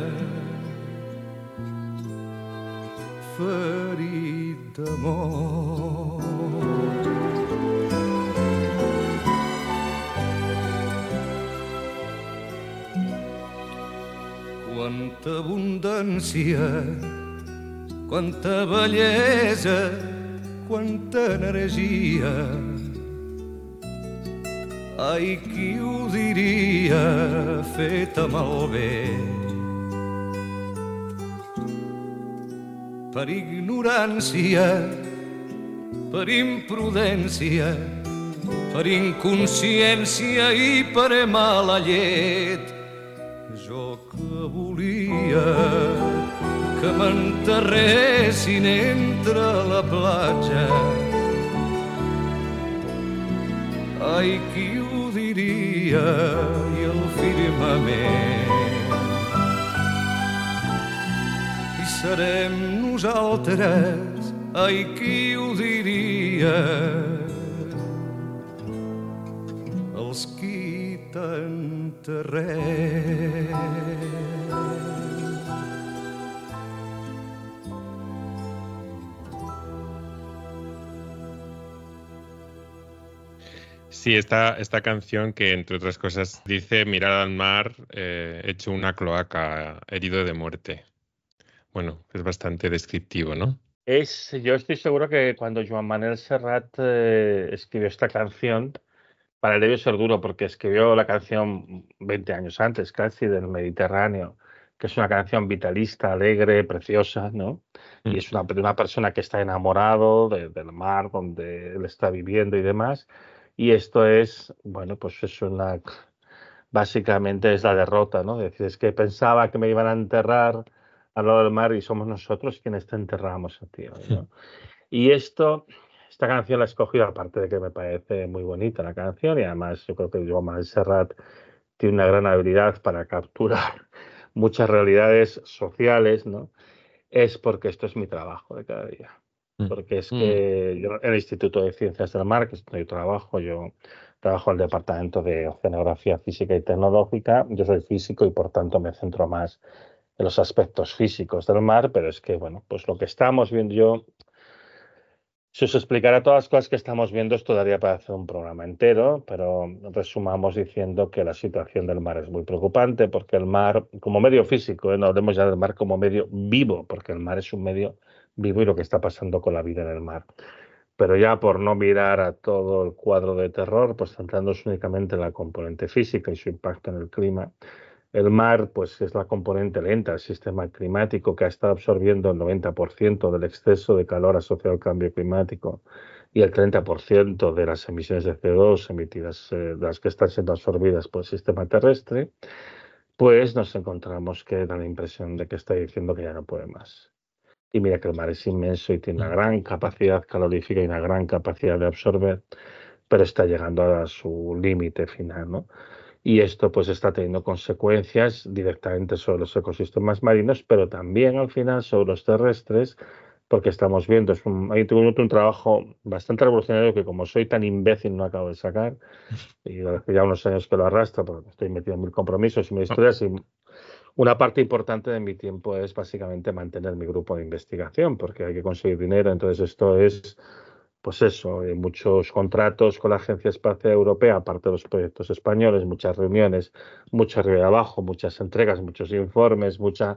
ferit d'amor. Quanta abundància, quanta bellesa, quanta energia. Ai, qui ho diria, feta malbé. Per ignorància, per imprudència, per inconsciència i per mala llet. Jo que volia que m'enterressin entre la platja. Ai, qui ho diria, i el firmament. I serem nosaltres, ai, qui ho diria, els qui t'enterrem. Sí, esta canción que, entre otras cosas, dice: mirad al mar, hecho una cloaca, herido de muerte. Bueno, es bastante descriptivo, ¿no? Yo estoy seguro que cuando Joan Manuel Serrat escribió esta canción, para él debió ser duro, porque escribió la canción 20 años antes, casi, del Mediterráneo, que es una canción vitalista, alegre, preciosa, ¿no? Y es una persona que está enamorado del mar, donde él está viviendo y demás. Y esto es, bueno, pues es básicamente es la derrota, ¿no? Es decir, es que pensaba que me iban a enterrar al lado del mar y somos nosotros quienes te enterramos a ti, ¿no? Y esta canción la he escogido, aparte de que me parece muy bonita la canción, y además yo creo que Joan Manuel Serrat tiene una gran habilidad para capturar muchas realidades sociales, ¿no? Es porque esto es mi trabajo de cada día. Porque es que yo en el Instituto de Ciencias del Mar, que es donde yo trabajo en el Departamento de Oceanografía Física y Tecnológica. Yo soy físico y por tanto me centro más en los aspectos físicos del mar, pero es que, bueno, pues lo que estamos viendo si os explicara todas las cosas que estamos viendo, esto daría para hacer un programa entero, pero resumamos diciendo que la situación del mar es muy preocupante, porque el mar, como medio físico, no hablemos ya del mar como medio vivo, porque el mar es un medio vivo y lo que está pasando con la vida en el mar. Pero ya por no mirar a todo el cuadro de terror, pues centrándonos únicamente en la componente física y su impacto en el clima, El mar, pues, es la componente lenta del sistema climático que ha estado absorbiendo el 90% del exceso de calor asociado al cambio climático y el 30% de las emisiones de CO2 emitidas, de las que están siendo absorbidas por el sistema terrestre, pues nos encontramos que da la impresión de que está diciendo que ya no puede más. Y mira que el mar es inmenso y tiene una gran capacidad calorífica y una gran capacidad de absorber, pero está llegando a su límite final, ¿no? Y esto pues está teniendo consecuencias directamente sobre los ecosistemas marinos, pero también al final sobre los terrestres, porque estamos viendo, ahí tuve un trabajo bastante revolucionario que como soy tan imbécil no acabo de sacar, y hace ya unos años que lo arrastro, porque estoy metido en mil compromisos y mil historias, y una parte importante de mi tiempo es básicamente mantener mi grupo de investigación, porque hay que conseguir dinero, entonces esto es pues eso, muchos contratos con la Agencia Espacial Europea, aparte de los proyectos españoles, muchas reuniones, mucho arriba y abajo, muchas entregas, muchos informes, mucha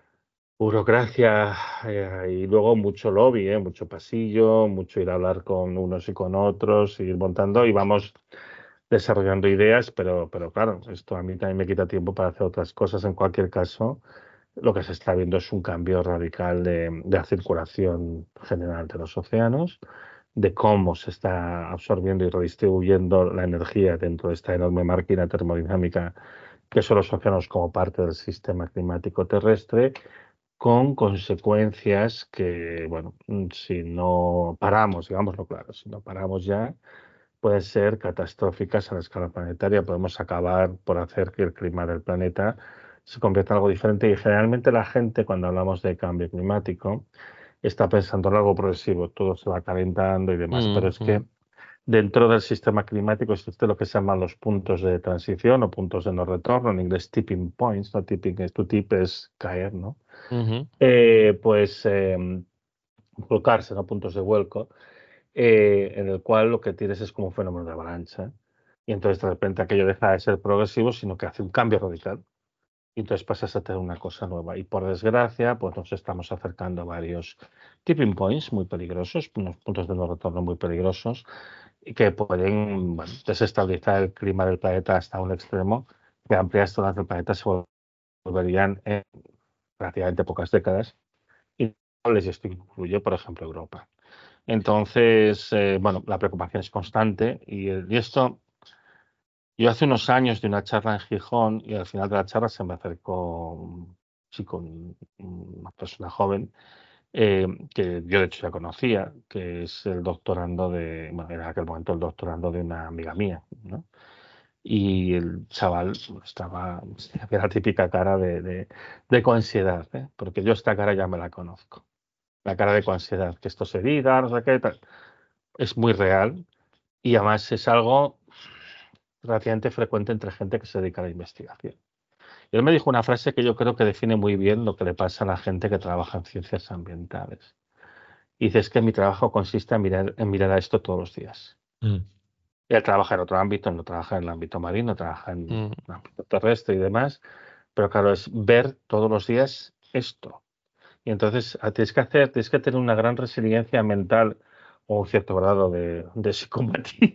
burocracia y luego mucho lobby, mucho pasillo, mucho ir a hablar con unos y con otros, ir montando y vamos desarrollando ideas, pero claro, esto a mí también me quita tiempo para hacer otras cosas. En cualquier caso, lo que se está viendo es un cambio radical de la circulación general de los océanos, de cómo se está absorbiendo y redistribuyendo la energía dentro de esta enorme máquina termodinámica que son los océanos como parte del sistema climático terrestre, con consecuencias que, bueno, si no paramos, digámoslo claro, si no paramos ya, pueden ser catastróficas a la escala planetaria. Podemos acabar por hacer que el clima del planeta se convierta en algo diferente y generalmente la gente, cuando hablamos de cambio climático, está pensando en algo progresivo, todo se va calentando y demás, pero es que dentro del sistema climático existe lo que se llaman los puntos de transición o puntos de no retorno, en inglés tipping points, no tipping es tu tip es caer, ¿no? Volcarse, ¿no? Puntos de vuelco, en el cual lo que tienes es como un fenómeno de avalancha. Y entonces de repente aquello deja de ser progresivo, sino que hace un cambio radical. Y entonces pasas a tener una cosa nueva. Y por desgracia, pues nos estamos acercando a varios tipping points muy peligrosos, unos puntos de no retorno muy peligrosos, y que pueden, bueno, desestabilizar el clima del planeta hasta un extremo, que amplias zonas del planeta se volverían en relativamente pocas décadas. Y esto incluye, por ejemplo, Europa. Entonces, bueno, la preocupación es constante y esto, yo hace unos años de una charla en Gijón y al final de la charla se me acercó un chico, una persona joven, que yo de hecho ya conocía, que es el doctorando bueno, era en aquel momento el doctorando de una amiga mía, ¿no? Y el chaval había la típica cara de ansiedad, porque yo esta cara ya me la conozco. La cara de ansiedad, que esto se diga, no sé qué, tal. Es muy real y además es algo relativamente frecuente entre gente que se dedica a la investigación. Y él me dijo una frase que yo creo que define muy bien lo que le pasa a la gente que trabaja en ciencias ambientales. Y dice, es que mi trabajo consiste en mirar a esto todos los días. Él trabaja en otro ámbito, no trabaja en el ámbito marino, trabaja en el ámbito terrestre y demás, pero claro, es ver todos los días esto. Y entonces tienes que tener una gran resiliencia mental o un cierto grado de psicopatía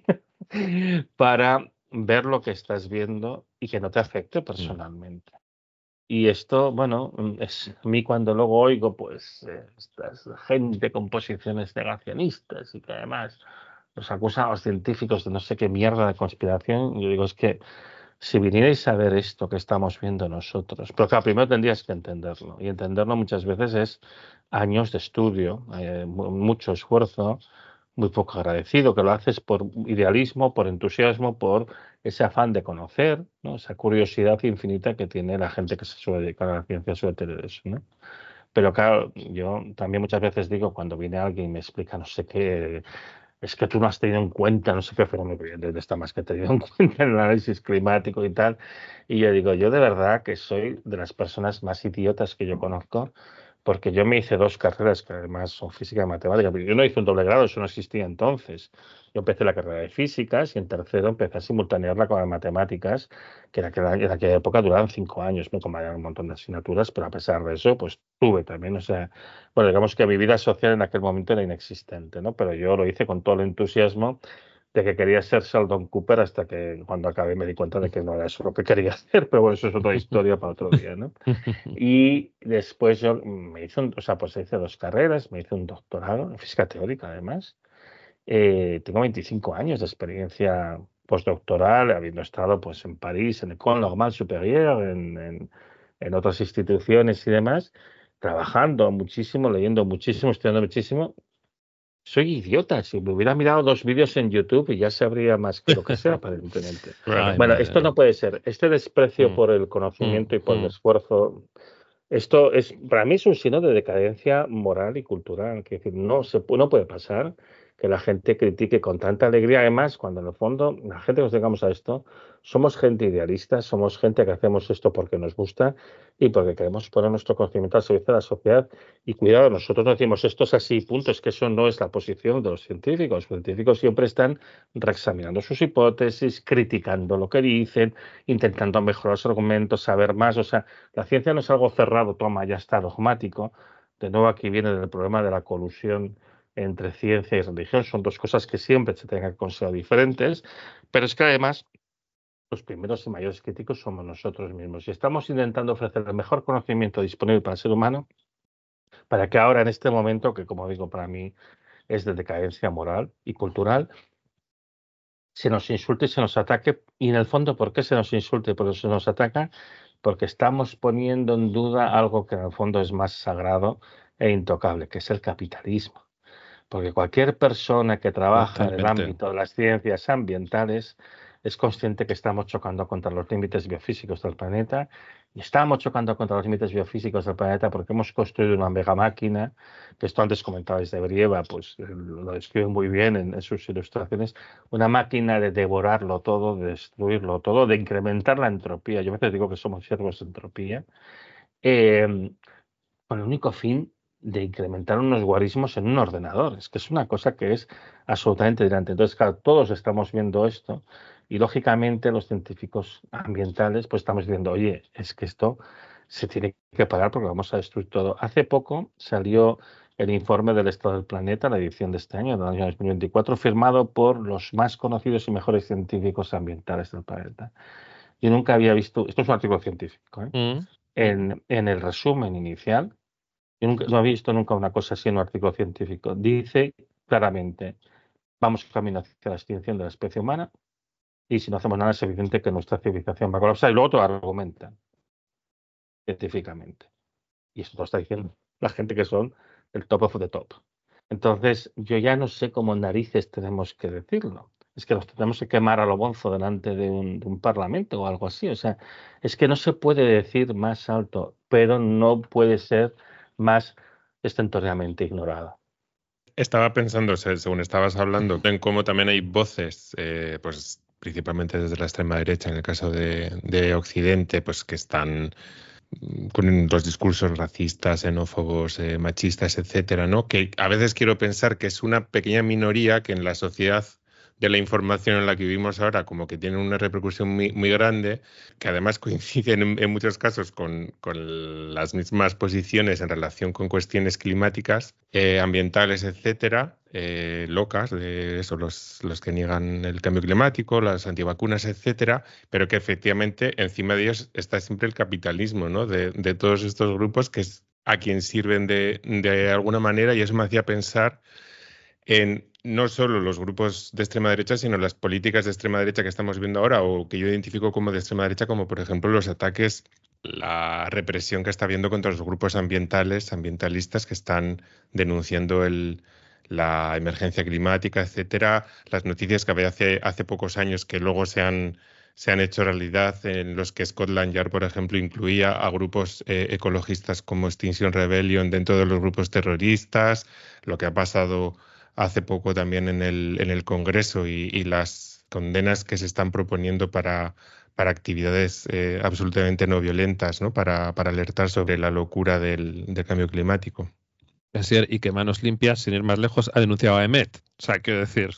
para ver lo que estás viendo y que no te afecte personalmente. Y esto, bueno, es a mí cuando luego oigo pues esta gente con posiciones negacionistas y que además los acusan a los científicos de no sé qué mierda de conspiración, yo digo, es que si vinierais a ver esto que estamos viendo nosotros, pero claro, primero tendrías que entenderlo, y entenderlo muchas veces es años de estudio, mucho esfuerzo, muy poco agradecido, que lo haces por idealismo, por entusiasmo, por ese afán de conocer, ¿no? Esa curiosidad infinita que tiene la gente que se suele dedicar a la ciencia, suele tener eso, ¿no? Pero claro, yo también muchas veces digo, cuando viene alguien y me explica no sé qué, es que tú no has tenido en cuenta, no sé qué fenómeno está más que tenido en cuenta en el análisis climático y tal. Y yo digo, yo de verdad que soy de las personas más idiotas que yo conozco, porque yo me hice 2 carreras que además son física y matemática, pero yo no hice un doble grado, eso no existía entonces. Yo empecé la carrera de físicas y en tercero empecé a simultanearla con las matemáticas, que en aquella época duraban 5 años, me convalían un montón de asignaturas, pero a pesar de eso, pues tuve también, o sea, bueno, digamos que mi vida social en aquel momento era inexistente, ¿no? Pero yo lo hice con todo el entusiasmo de que quería ser Sheldon Cooper hasta que cuando acabé me di cuenta de que no era eso lo que quería hacer, pero bueno, eso es otra historia para otro día, ¿no? Y después yo me hice, pues hice 2 carreras, me hice un doctorado en física teórica además. Tengo 25 años de experiencia postdoctoral, habiendo estado pues en París, en École Normale Supérieure, en otras instituciones y demás, trabajando muchísimo, leyendo muchísimo, estudiando muchísimo. Soy idiota, si me hubiera mirado 2 vídeos en YouTube y ya sabría más que lo que sea, aparentemente. Bueno, esto no puede ser. Este desprecio por el conocimiento y por el esfuerzo, esto es, para mí es un signo de decadencia moral y cultural. Es decir, no puede pasar que la gente critique con tanta alegría. Además, cuando en el fondo la gente que nos dedicamos a esto, somos gente idealista, somos gente que hacemos esto porque nos gusta y porque queremos poner nuestro conocimiento al servicio de la sociedad. Y cuidado, nosotros no decimos esto es así, punto, es que eso no es la posición de los científicos. Los científicos siempre están reexaminando sus hipótesis, criticando lo que dicen, intentando mejorar los argumentos, saber más. O sea, la ciencia no es algo cerrado, toma, ya está, dogmático. De nuevo aquí viene el problema de la colusión entre ciencia y religión. Son 2 cosas que siempre se tengan que considerar diferentes, pero es que además los primeros y mayores críticos somos nosotros mismos y estamos intentando ofrecer el mejor conocimiento disponible para el ser humano para que ahora en este momento, que como digo para mí es de decadencia moral y cultural, se nos insulte y se nos ataque. Y en el fondo, ¿por qué se nos insulte y por qué se nos ataca? Porque estamos poniendo en duda algo que en el fondo es más sagrado e intocable, que es el capitalismo. Porque cualquier persona que trabaja en el ámbito de las ciencias ambientales es consciente que estamos chocando contra los límites biofísicos del planeta y estamos chocando contra los límites biofísicos del planeta porque hemos construido una mega máquina, que esto antes comentabais de Brieva, pues lo describe muy bien en sus ilustraciones, una máquina de devorarlo todo, de destruirlo todo, de incrementar la entropía. Yo a veces digo que somos siervos de entropía, con el único fin de incrementar unos guarismos en un ordenador. Es que es una cosa que es absolutamente delirante. Entonces, claro, todos estamos viendo esto y, lógicamente, los científicos ambientales pues estamos diciendo, oye, es que esto se tiene que parar porque vamos a destruir todo. Hace poco salió el informe del estado del planeta, la edición de este año, del año 2024, firmado por los más conocidos y mejores científicos ambientales del planeta. Yo nunca había visto, esto es un artículo científico, en el resumen inicial, yo no he visto nunca una cosa así en un artículo científico. Dice claramente, vamos camino hacia la extinción de la especie humana y si no hacemos nada es evidente que nuestra civilización va a colapsar. Y luego te lo argumentan científicamente. Y esto lo está diciendo la gente que son el top of the top. Entonces, yo ya no sé cómo narices tenemos que decirlo. Es que nos tenemos que quemar a lo bonzo delante de un parlamento o algo así. O sea, es que no se puede decir más alto, pero no puede ser más estentóreamente ignorada. Estaba pensando, según estabas hablando, en cómo también hay voces, pues principalmente desde la extrema derecha, en el caso de Occidente, pues que están con los discursos racistas, xenófobos, machistas, etcétera, ¿no? Que a veces quiero pensar que es una pequeña minoría que en la sociedad de la información en la que vivimos ahora como que tienen una repercusión muy, muy grande, que además coinciden en muchos casos con las mismas posiciones en relación con cuestiones climáticas, ambientales, etcétera, locas, de eso, los que niegan el cambio climático, las antivacunas, etcétera, pero que efectivamente encima de ellos está siempre el capitalismo, ¿no? De todos estos grupos que es a quien sirven de alguna manera, y eso me hacía pensar en no solo los grupos de extrema derecha, sino las políticas de extrema derecha que estamos viendo ahora o que yo identifico como de extrema derecha, como por ejemplo los ataques, la represión que está habiendo contra los grupos ambientalistas que están denunciando la emergencia climática, etcétera. Las noticias que había hace pocos años que luego se han hecho realidad, en los que Scotland Yard, por ejemplo, incluía a grupos ecologistas como Extinction Rebellion dentro de los grupos terroristas, lo que ha pasado hace poco también en el Congreso y las condenas que se están proponiendo para actividades absolutamente no violentas, ¿no? Para alertar sobre la locura del cambio climático. Y que Manos Limpias, sin ir más lejos, ha denunciado a Emmet. O sea, quiero decir,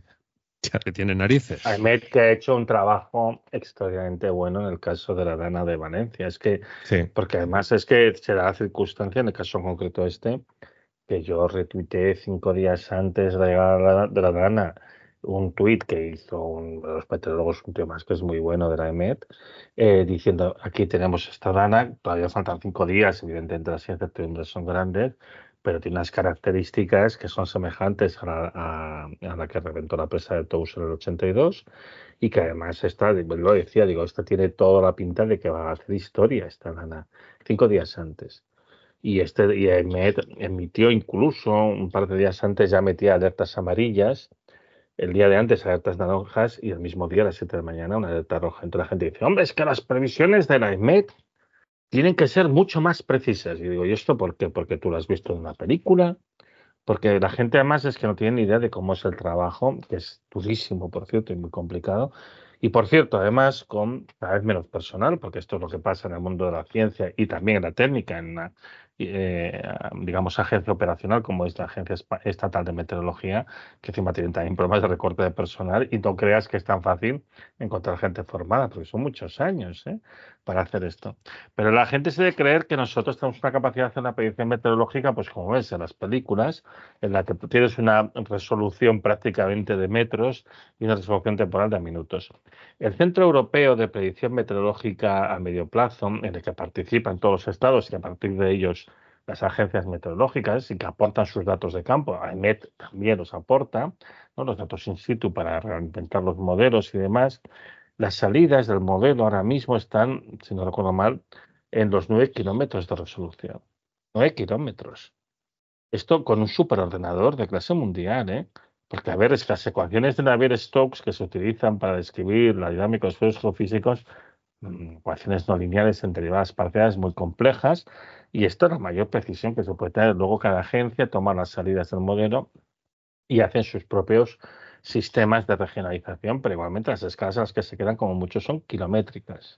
ya que tiene narices. Emmet, que ha hecho un trabajo extraordinariamente bueno en el caso de la Dana de Valencia. Es que, sí. Porque además es que se da la circunstancia, en el caso concreto que yo retuiteé 5 días antes de la Dana un tuit que hizo uno de los meteorólogos, un tío más que es muy bueno de la EMET, diciendo, aquí tenemos esta dana, todavía faltan 5 días, evidentemente las incertidumbres son grandes, pero tiene unas características que son semejantes a la que reventó la presa de Tous en el 82 y que además lo decía, digo, esta tiene toda la pinta de que va a hacer historia esta dana 5 días antes. Y EMET emitió incluso un par de días antes, ya metía alertas amarillas, el día de antes alertas naranjas y el mismo día a las 7 de la mañana una alerta roja. Entonces la gente dice, hombre, es que las previsiones de la EMET tienen que ser mucho más precisas. Y digo, ¿y esto por qué? Porque tú lo has visto en una película, porque la gente además es que no tiene ni idea de cómo es el trabajo, que es durísimo, por cierto, y muy complicado. Y por cierto, además, con cada vez menos personal, porque esto es lo que pasa en el mundo de la ciencia y también en la técnica, en una, digamos, agencia operacional como es la Agencia Estatal de Meteorología, que encima tienen también problemas de recorte de personal y no creas que es tan fácil encontrar gente formada, porque son muchos años para hacer esto. Pero la gente se debe creer que nosotros tenemos una capacidad de hacer una predicción meteorológica, pues como ves en las películas, en la que tienes una resolución prácticamente de metros y una resolución temporal de minutos. El Centro Europeo de Predicción Meteorológica a Medio Plazo, en el que participan todos los estados y a partir de ellos las agencias meteorológicas y que aportan sus datos de campo, EMET también los aporta, ¿no? Los datos in situ para reinventar los modelos y demás. Las salidas del modelo ahora mismo están, si no recuerdo mal, en los 9 kilómetros de resolución. 9 kilómetros. Esto con un superordenador de clase mundial, Porque, a ver, es que las ecuaciones de Navier-Stokes que se utilizan para describir la dinámica de los fluidos geofísicos, ecuaciones no lineales en derivadas parciales muy complejas, y esto es la mayor precisión que se puede tener. Luego cada agencia toma las salidas del modelo y hacen sus propios sistemas de regionalización, pero igualmente las escalas a las que se quedan como mucho son kilométricas.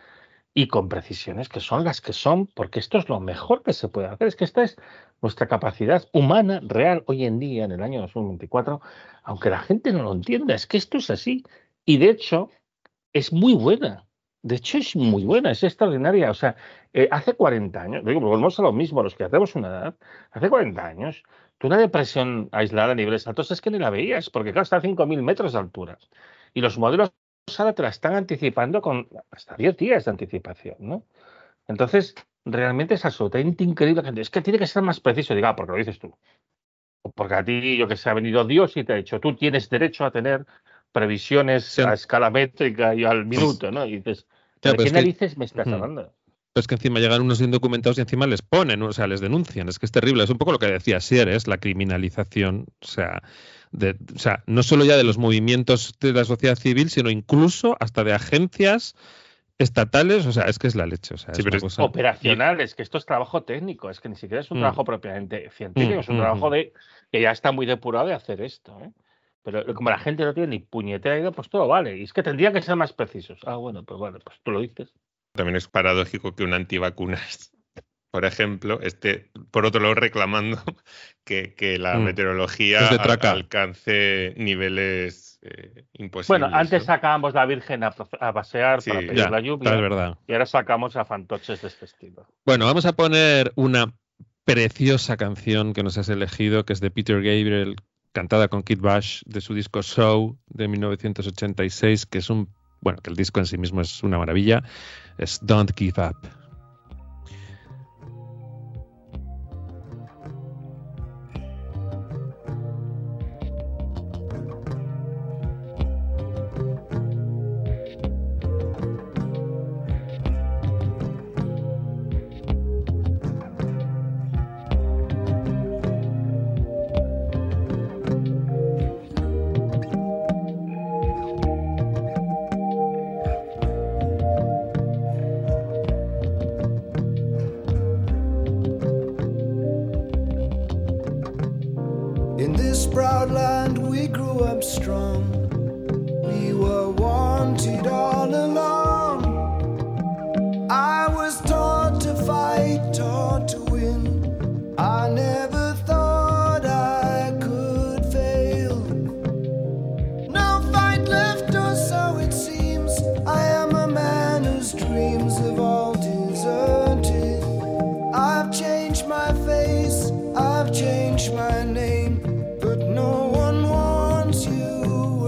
Y con precisiones que son las que son, porque esto es lo mejor que se puede hacer. Es que esta es nuestra capacidad humana real hoy en día, en el año 2024, aunque la gente no lo entienda, es que esto es así. Y de hecho, es muy buena. De hecho, es muy buena, es extraordinaria. O sea, hace 40 años, digo, volvemos a lo mismo, los que hacemos una edad, hace 40 años, tú una depresión aislada a niveles altos es que ni la veías, porque claro, está a 5.000 metros de altura. Y los modelos ahora te la están anticipando con hasta 10 días de anticipación, ¿no? Entonces, realmente es absolutamente increíble. Es que tiene que ser más preciso. Diga, porque lo dices tú. O porque a ti, yo que sé, ha venido Dios y te ha dicho, tú tienes derecho a tener previsiones a escala métrica y al minuto, ¿no? Y dices, ¿de qué narices me estás hablando? Pero es que encima llegan unos indocumentados y encima les ponen, o sea, les denuncian. Es que es terrible. Es un poco lo que decía Sier, es la criminalización, o sea, no solo ya de los movimientos de la sociedad civil, sino incluso hasta de agencias estatales. O sea, es que es la leche. O sea, sí, pero es operacionales, que esto es trabajo técnico, es que ni siquiera es un trabajo propiamente científico, es un trabajo que ya está muy depurado de hacer esto, Pero como la gente no tiene ni puñetera idea, pues todo vale. Y es que tendrían que ser más precisos. Ah, bueno, pues vale, pues tú lo dices. También es paradójico que un antivacunas, por ejemplo, esté, por otro lado, reclamando que la meteorología alcance niveles imposibles. Bueno, antes sacábamos la Virgen a pasear para pedir la lluvia, es verdad. Y ahora sacamos a fantoches de este estilo. Bueno, vamos a poner una preciosa canción que nos has elegido, que es de Peter Gabriel, cantada con Kid Bush, de su disco Show de 1986, que es que el disco en sí mismo es una maravilla, es Don't Give Up. I've changed my name, but no one wants you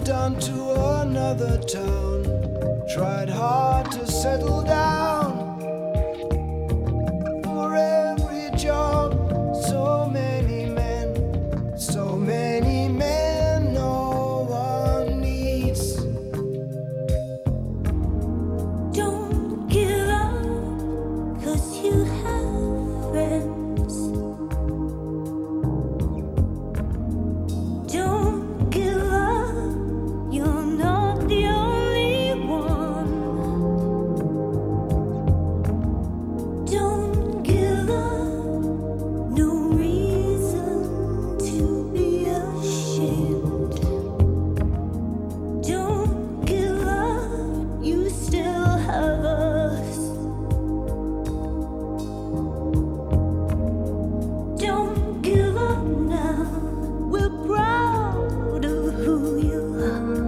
moved on to another town, tried hard to settle down. For every job, so many men, no one needs. Don't give up, 'cause you have friends. Don't give up, you're not the only one. Don't give up, no reason to be ashamed. Don't give up, you still have us. Don't give up now, we're proud of who you are.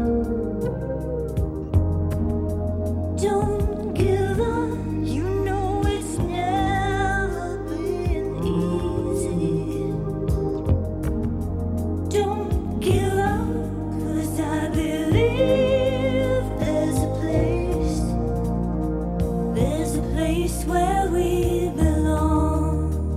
Don't give up, you know it's never been easy. Don't give up, 'cause I believe there's a place where we belong.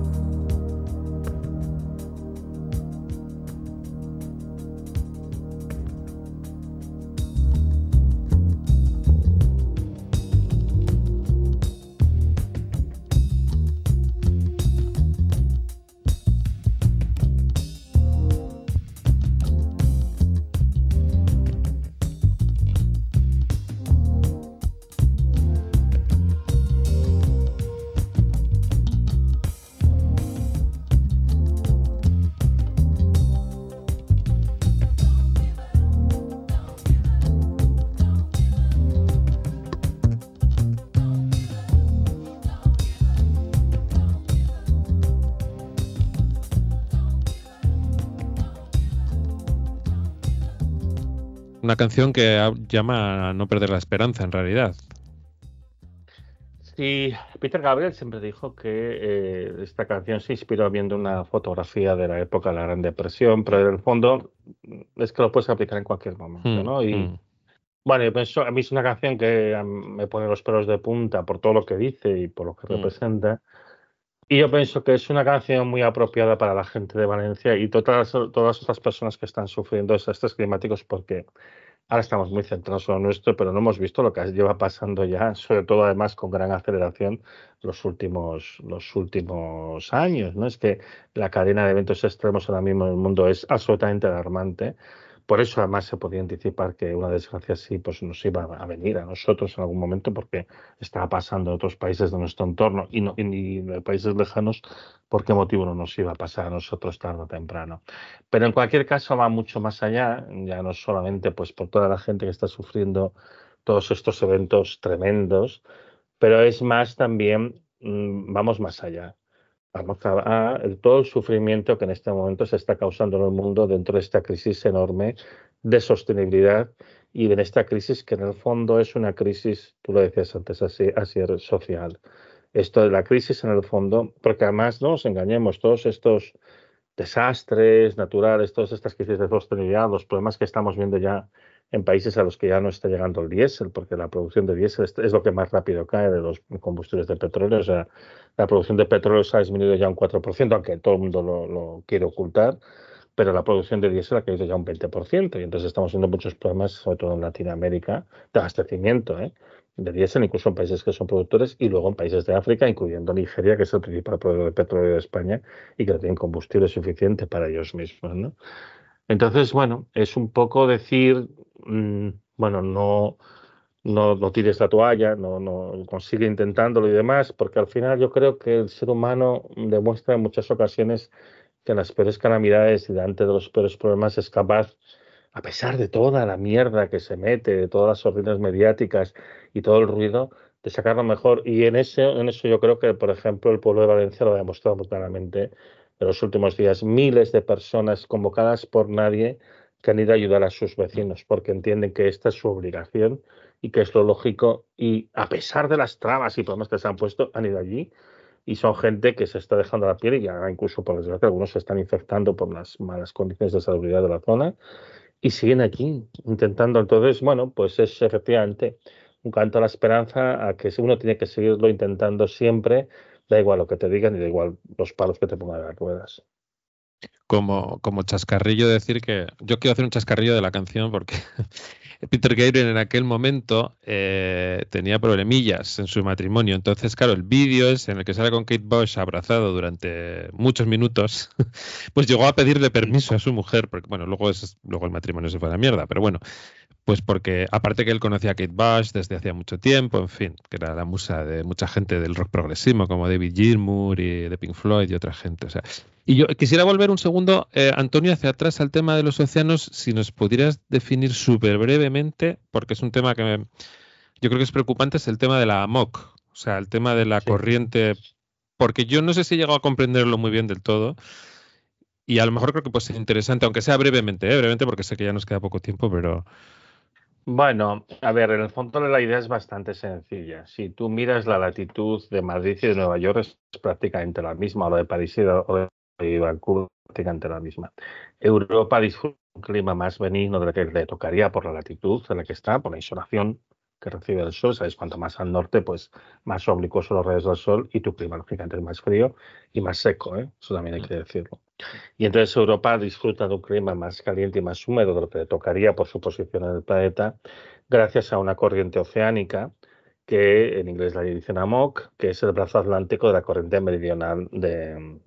Una canción que llama a no perder la esperanza, en realidad. Sí, Peter Gabriel siempre dijo que esta canción se inspiró viendo una fotografía de la época de la Gran Depresión, pero en el fondo es que lo puedes aplicar en cualquier momento, ¿no? Y bueno, yo pienso, a mí es una canción que me pone los pelos de punta por todo lo que dice y por lo que representa. Y yo pienso que es una canción muy apropiada para la gente de Valencia y todas otras personas que están sufriendo desastres climáticos, porque ahora estamos muy centrados en lo nuestro, pero no hemos visto lo que lleva pasando ya, sobre todo además con gran aceleración los últimos años, ¿no? Es que la cadena de eventos extremos ahora mismo en el mundo es absolutamente alarmante. Por eso además se podía anticipar que una desgracia así pues nos iba a venir a nosotros en algún momento, porque estaba pasando en otros países de nuestro entorno y en países lejanos. ¿Por qué motivo no nos iba a pasar a nosotros tarde o temprano? Pero en cualquier caso va mucho más allá, ya no solamente pues por toda la gente que está sufriendo todos estos eventos tremendos, pero es más también, vamos más allá. Vamos a todo el sufrimiento que en este momento se está causando en el mundo dentro de esta crisis enorme de sostenibilidad y de esta crisis que en el fondo es una crisis, tú lo decías antes, así social. Esto de la crisis en el fondo, porque además no nos engañemos, todos estos desastres naturales, todas estas crisis de sostenibilidad, los problemas que estamos viendo ya en países a los que ya no está llegando el diésel, porque la producción de diésel es lo que más rápido cae de los combustibles de petróleo. O sea, la producción de petróleo se ha disminuido ya un 4%, aunque todo el mundo lo quiere ocultar, pero la producción de diésel ha caído ya un 20%, y entonces estamos viendo muchos problemas, sobre todo en Latinoamérica, de abastecimiento, de diésel, incluso en países que son productores, y luego en países de África, incluyendo Nigeria, que es el principal proveedor de petróleo de España y que no tienen combustible suficiente para ellos mismos, ¿no? Entonces, bueno, es un poco decir, bueno, no tires la toalla, no consigue intentándolo y demás, porque al final yo creo que el ser humano demuestra en muchas ocasiones que en las peores calamidades y delante de los peores problemas es capaz, a pesar de toda la mierda que se mete, de todas las sordidez mediáticas y todo el ruido, de sacar lo mejor. Y en eso yo creo que, por ejemplo, el pueblo de Valencia lo ha demostrado muy claramente en los últimos días. Miles de personas convocadas por nadie que han ido a ayudar a sus vecinos, porque entienden que esta es su obligación y que es lo lógico. Y a pesar de las trabas y problemas que se han puesto, han ido allí. Y son gente que se está dejando la piel y ya incluso, por desgracia, algunos se están infectando por las malas condiciones de salubridad de la zona. y siguen aquí intentando. Entonces, bueno, pues es efectivamente un canto a la esperanza, a que uno tiene que seguirlo intentando siempre, da igual lo que te digan y da igual los palos que te pongan en las ruedas. Como chascarrillo decir que yo quiero hacer un chascarrillo de la canción porque Peter Gabriel en aquel momento tenía problemillas en su matrimonio. Entonces, claro, el vídeo es en el que sale con Kate Bush abrazado durante muchos minutos, pues llegó a pedirle permiso a su mujer, porque bueno, luego el matrimonio se fue a la mierda, pero bueno, pues porque aparte que él conocía a Kate Bush desde hacía mucho tiempo, en fin, que era la musa de mucha gente del rock progresivo, como David Gilmour y de Pink Floyd y otra gente. O sea, y yo quisiera volver un segundo, Antonio, hacia atrás al tema de los océanos, si nos pudieras definir súper brevemente, porque es un tema que yo creo que es preocupante, es el tema de la AMOC, o sea, el tema de la corriente, porque yo no sé si he llegado a comprenderlo muy bien del todo. Y a lo mejor creo que puede ser interesante, aunque sea brevemente, brevemente, porque sé que ya nos queda poco tiempo, pero... Bueno, a ver, en el fondo la idea es bastante sencilla. Si tú miras la latitud de Madrid y de Nueva York es prácticamente la misma, o la de París o de Vancouver prácticamente la misma. Europa disfruta un clima más benigno del que le tocaría por la latitud en la que está, por la insolación que recibe el sol. Sabes, cuanto más al norte, pues más oblicuos son los rayos del sol y tu clima lógicamente es más frío y más seco, ¿eh? Eso también hay que decirlo. Y entonces Europa disfruta de un clima más caliente y más húmedo de lo que le tocaría por su posición en el planeta, gracias a una corriente oceánica que en inglés la dicen AMOC, que es el brazo atlántico de la corriente meridional del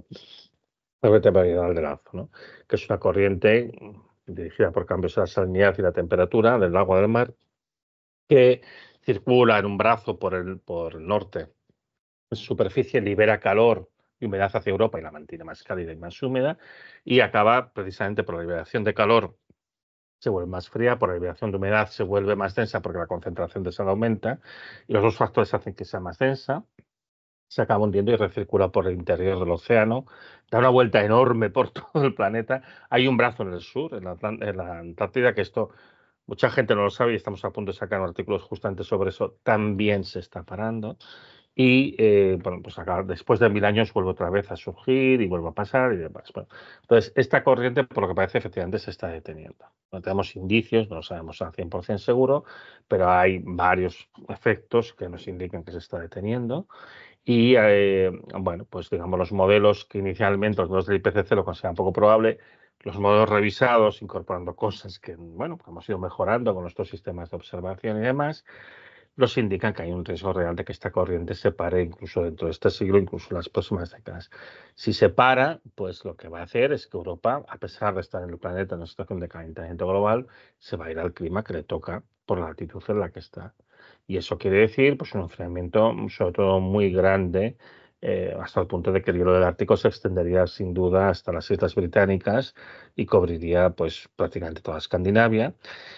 Lazo, ¿no? Que es una corriente dirigida por cambios en la salinidad y la temperatura del agua del mar, que circula en un brazo por el norte. En superficie libera calor y humedad hacia Europa y la mantiene más cálida y más húmeda, y acaba precisamente por la liberación de calor se vuelve más fría, por la liberación de humedad se vuelve más densa porque la concentración de sal aumenta, y los dos factores hacen que sea más densa, se acaba hundiendo y recircula por el interior del océano, da una vuelta enorme por todo el planeta. Hay un brazo en el sur, en la Antártida, que esto mucha gente no lo sabe y estamos a punto de sacar artículos justamente sobre eso, también se está parando. Y bueno, pues acá, después de 1000 años vuelve otra vez a surgir y vuelve a pasar y demás. Bueno, entonces, esta corriente, por lo que parece, efectivamente se está deteniendo. No tenemos indicios, no lo sabemos al 100% seguro, pero hay varios efectos que nos indican que se está deteniendo. Y bueno, pues digamos, los modelos que inicialmente, los modelos del IPCC lo consideran poco probable, los modelos revisados, incorporando cosas que, bueno, que hemos ido mejorando con nuestros sistemas de observación y demás, los indican que hay un riesgo real de que esta corriente se pare incluso dentro de este siglo, incluso en las próximas décadas. Si se para, pues lo que va a hacer es que Europa, a pesar de estar en el planeta en una situación de calentamiento global, se va a ir al clima que le toca por la altitud en la que está. Y eso quiere decir pues un enfriamiento sobre todo muy grande, hasta el punto de que el hielo del Ártico se extendería sin duda hasta las Islas Británicas y cubriría pues prácticamente toda Escandinavia.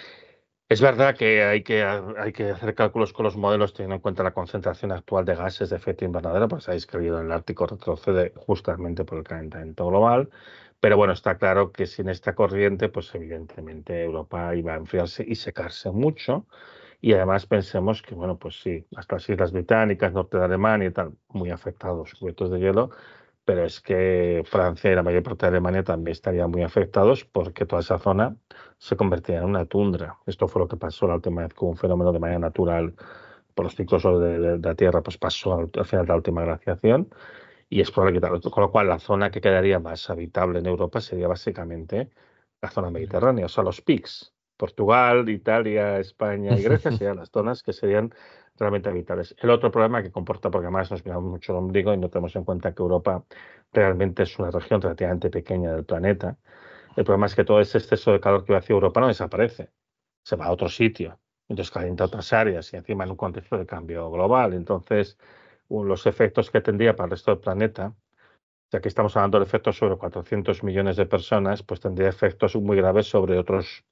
Es verdad que hay que hacer cálculos con los modelos teniendo en cuenta la concentración actual de gases de efecto invernadero, porque sabéis que el hielo del Ártico retrocede justamente por el calentamiento global. Pero bueno, está claro que sin esta corriente, pues evidentemente Europa iba a enfriarse y secarse mucho. Y además pensemos que, bueno, pues sí, hasta las Islas Británicas, norte de Alemania y tal, muy afectados, cubiertos de hielo, pero es que Francia y la mayor parte de Alemania también estarían muy afectados porque toda esa zona se convertiría en una tundra. Esto fue lo que pasó la última vez que hubo un fenómeno de manera natural por los ciclos de la Tierra, pues pasó al final de la última glaciación y es probable que, con lo cual la zona que quedaría más habitable en Europa sería básicamente la zona mediterránea, o sea, los PICs. Portugal, Italia, España y Grecia serían las zonas que serían realmente habitables. El otro problema que comporta, porque además nos miramos mucho el ombligo y no tenemos en cuenta que Europa realmente es una región relativamente pequeña del planeta, el problema es que todo ese exceso de calor que va hacia Europa no desaparece, se va a otro sitio, entonces calienta otras áreas y encima en un contexto de cambio global. Entonces, los efectos que tendría para el resto del planeta, ya que estamos hablando de efectos sobre 400 millones de personas, pues tendría efectos muy graves sobre otros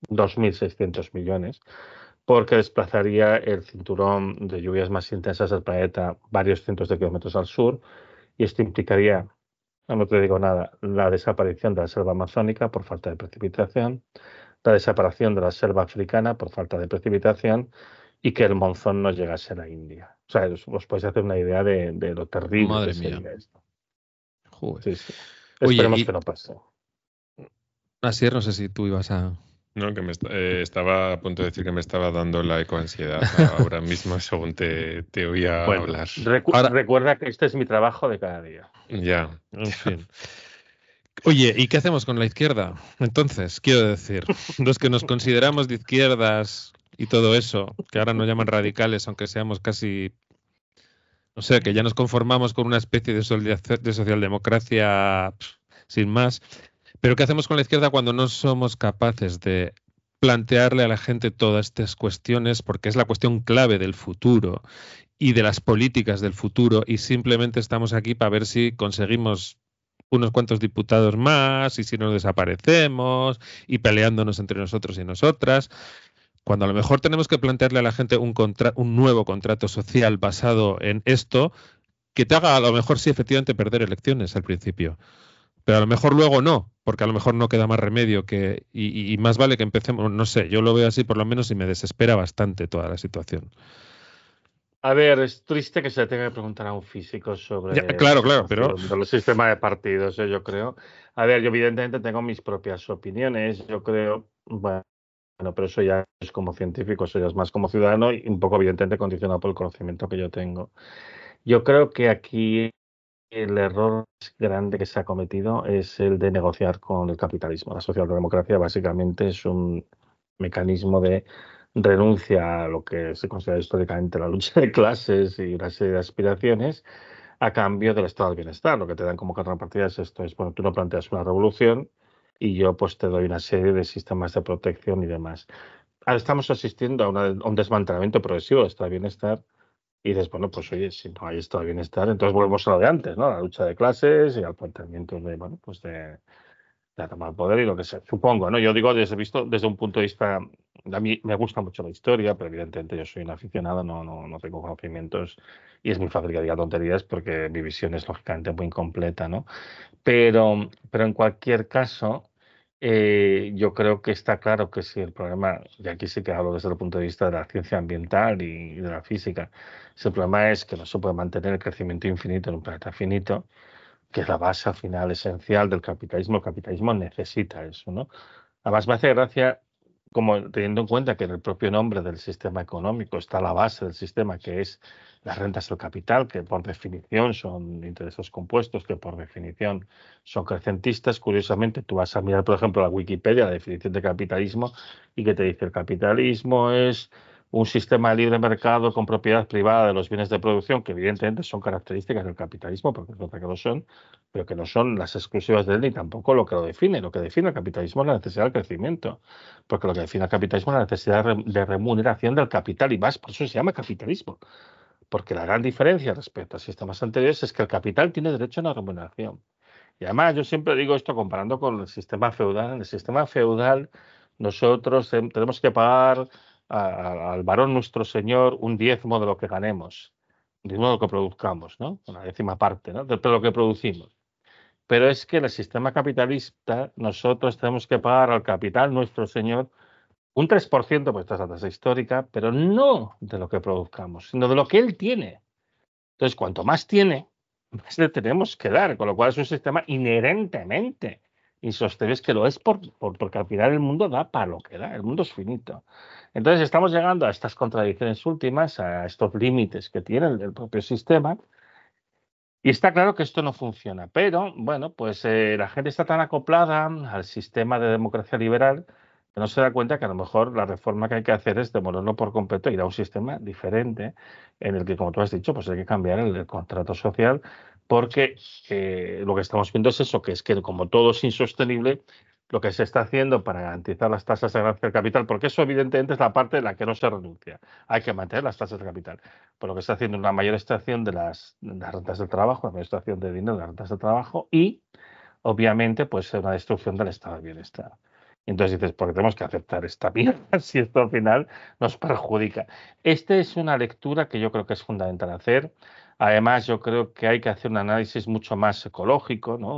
2.600 millones, porque desplazaría el cinturón de lluvias más intensas del planeta varios cientos de kilómetros al sur, y esto implicaría, no te digo nada, la desaparición de la selva amazónica por falta de precipitación, la desaparición de la selva africana por falta de precipitación y que el monzón no llegase a la India. O sea, os podéis hacer una idea de lo terrible Madre que sería mía. esto. Joder. Sí, sí. Oye, Esperemos que no pase. Asier, no sé si tú ibas a... No, que estaba a punto de decir que me estaba dando la ecoansiedad ahora mismo según te oía Bueno, hablar. recuerda que este es mi trabajo de cada día. Ya. En fin. Oye, ¿y qué hacemos con la izquierda? Entonces, quiero decir, los que nos consideramos de izquierdas y todo eso, que ahora nos llaman radicales, aunque seamos casi, no sé, que ya nos conformamos con una especie de socialdemocracia sin más, pero ¿qué hacemos con la izquierda cuando no somos capaces de plantearle a la gente todas estas cuestiones, porque es la cuestión clave del futuro y de las políticas del futuro, y simplemente estamos aquí para ver si conseguimos unos cuantos diputados más y si nos desaparecemos y peleándonos entre nosotros y nosotras, cuando a lo mejor tenemos que plantearle a la gente un nuevo contrato social basado en esto, que te haga a lo mejor sí efectivamente perder elecciones al principio, pero a lo mejor luego no, porque a lo mejor no queda más remedio que y más vale que empecemos, no sé, yo lo veo así por lo menos y me desespera bastante toda la situación. A ver, es triste que se tenga que preguntar a un físico sobre Ya, claro, pero de los sistemas de partidos, yo creo. A ver, yo evidentemente tengo mis propias opiniones, yo creo, bueno, pero eso ya es como científico, eso ya es más como ciudadano y un poco evidentemente condicionado por el conocimiento que yo tengo. Yo creo que aquí el error más grande que se ha cometido es el de negociar con el capitalismo. La socialdemocracia básicamente es un mecanismo de renuncia a lo que se considera históricamente la lucha de clases y una serie de aspiraciones a cambio del estado del bienestar. Lo que te dan como contrapartida es esto, es, bueno, tú no planteas una revolución y yo pues te doy una serie de sistemas de protección y demás. Ahora estamos asistiendo a un desmantelamiento progresivo del estado del bienestar y dices, bueno, pues oye, si no hay estado de bienestar, entonces volvemos a lo de antes, ¿no? La lucha de clases y al planteamiento de, bueno, pues de tomar poder y lo que sea. Supongo, ¿no? Yo digo visto desde un punto de vista, a mí me gusta mucho la historia, pero evidentemente yo soy un aficionado, no tengo conocimientos y es muy fácil que diga tonterías porque mi visión es lógicamente muy incompleta, ¿no? Pero en cualquier caso, yo creo que está claro que si el problema, y aquí sí que hablo desde el punto de vista de la ciencia ambiental y de la física, si el problema es que no se puede mantener el crecimiento infinito en un planeta finito, que es la base al final esencial del capitalismo. El capitalismo necesita eso, ¿no? Además, me hace gracia, como teniendo en cuenta que en el propio nombre del sistema económico está la base del sistema, que es las rentas del capital, que por definición son intereses compuestos, que por definición son crecentistas. Curiosamente, tú vas a mirar, por ejemplo, la Wikipedia, la definición de capitalismo, y que te dice el capitalismo es un sistema de libre mercado con propiedad privada de los bienes de producción, que evidentemente son características del capitalismo, porque es otra que lo son, pero que no son las exclusivas de él ni tampoco lo que lo define. Lo que define el capitalismo es la necesidad del crecimiento, porque lo que define el capitalismo es la necesidad de remuneración del capital y más, por eso se llama capitalismo. Porque la gran diferencia respecto a sistemas anteriores es que el capital tiene derecho a una remuneración. Y además yo siempre digo esto comparando con el sistema feudal. En el sistema feudal nosotros tenemos que pagar al varón nuestro señor un diezmo de lo que ganemos, un diezmo de lo que produzcamos, ¿no? Una décima parte, ¿no? De lo que producimos. Pero es que en el sistema capitalista nosotros tenemos que pagar al capital nuestro señor un 3%, pues esta es la tasa histórica, pero no de lo que produzcamos, sino de lo que él tiene. Entonces, cuanto más tiene, más le tenemos que dar, con lo cual es un sistema inherentemente insostenible, es que lo es porque al final el mundo da para lo que da, el mundo es finito. Entonces, estamos llegando a estas contradicciones últimas, a estos límites que tiene el propio sistema, y está claro que esto no funciona, pero bueno, pues la gente está tan acoplada al sistema de democracia liberal que no se da cuenta que a lo mejor la reforma que hay que hacer es demolerlo por completo e ir a un sistema diferente en el que, como tú has dicho, pues hay que cambiar el contrato social porque lo que estamos viendo es eso, que es que como todo es insostenible, lo que se está haciendo para garantizar las tasas de ganancia del capital, porque eso evidentemente es la parte de la que no se renuncia, hay que mantener las tasas de capital, por lo que está haciendo una mayor extracción de las rentas del trabajo, una mayor extracción de dinero de las rentas del trabajo y, obviamente, pues una destrucción del estado de bienestar. Y entonces dices, ¿por qué tenemos que aceptar esta mierda si esto al final nos perjudica? Esta es una lectura que yo creo que es fundamental hacer. Además, yo creo que hay que hacer un análisis mucho más ecológico, ¿no?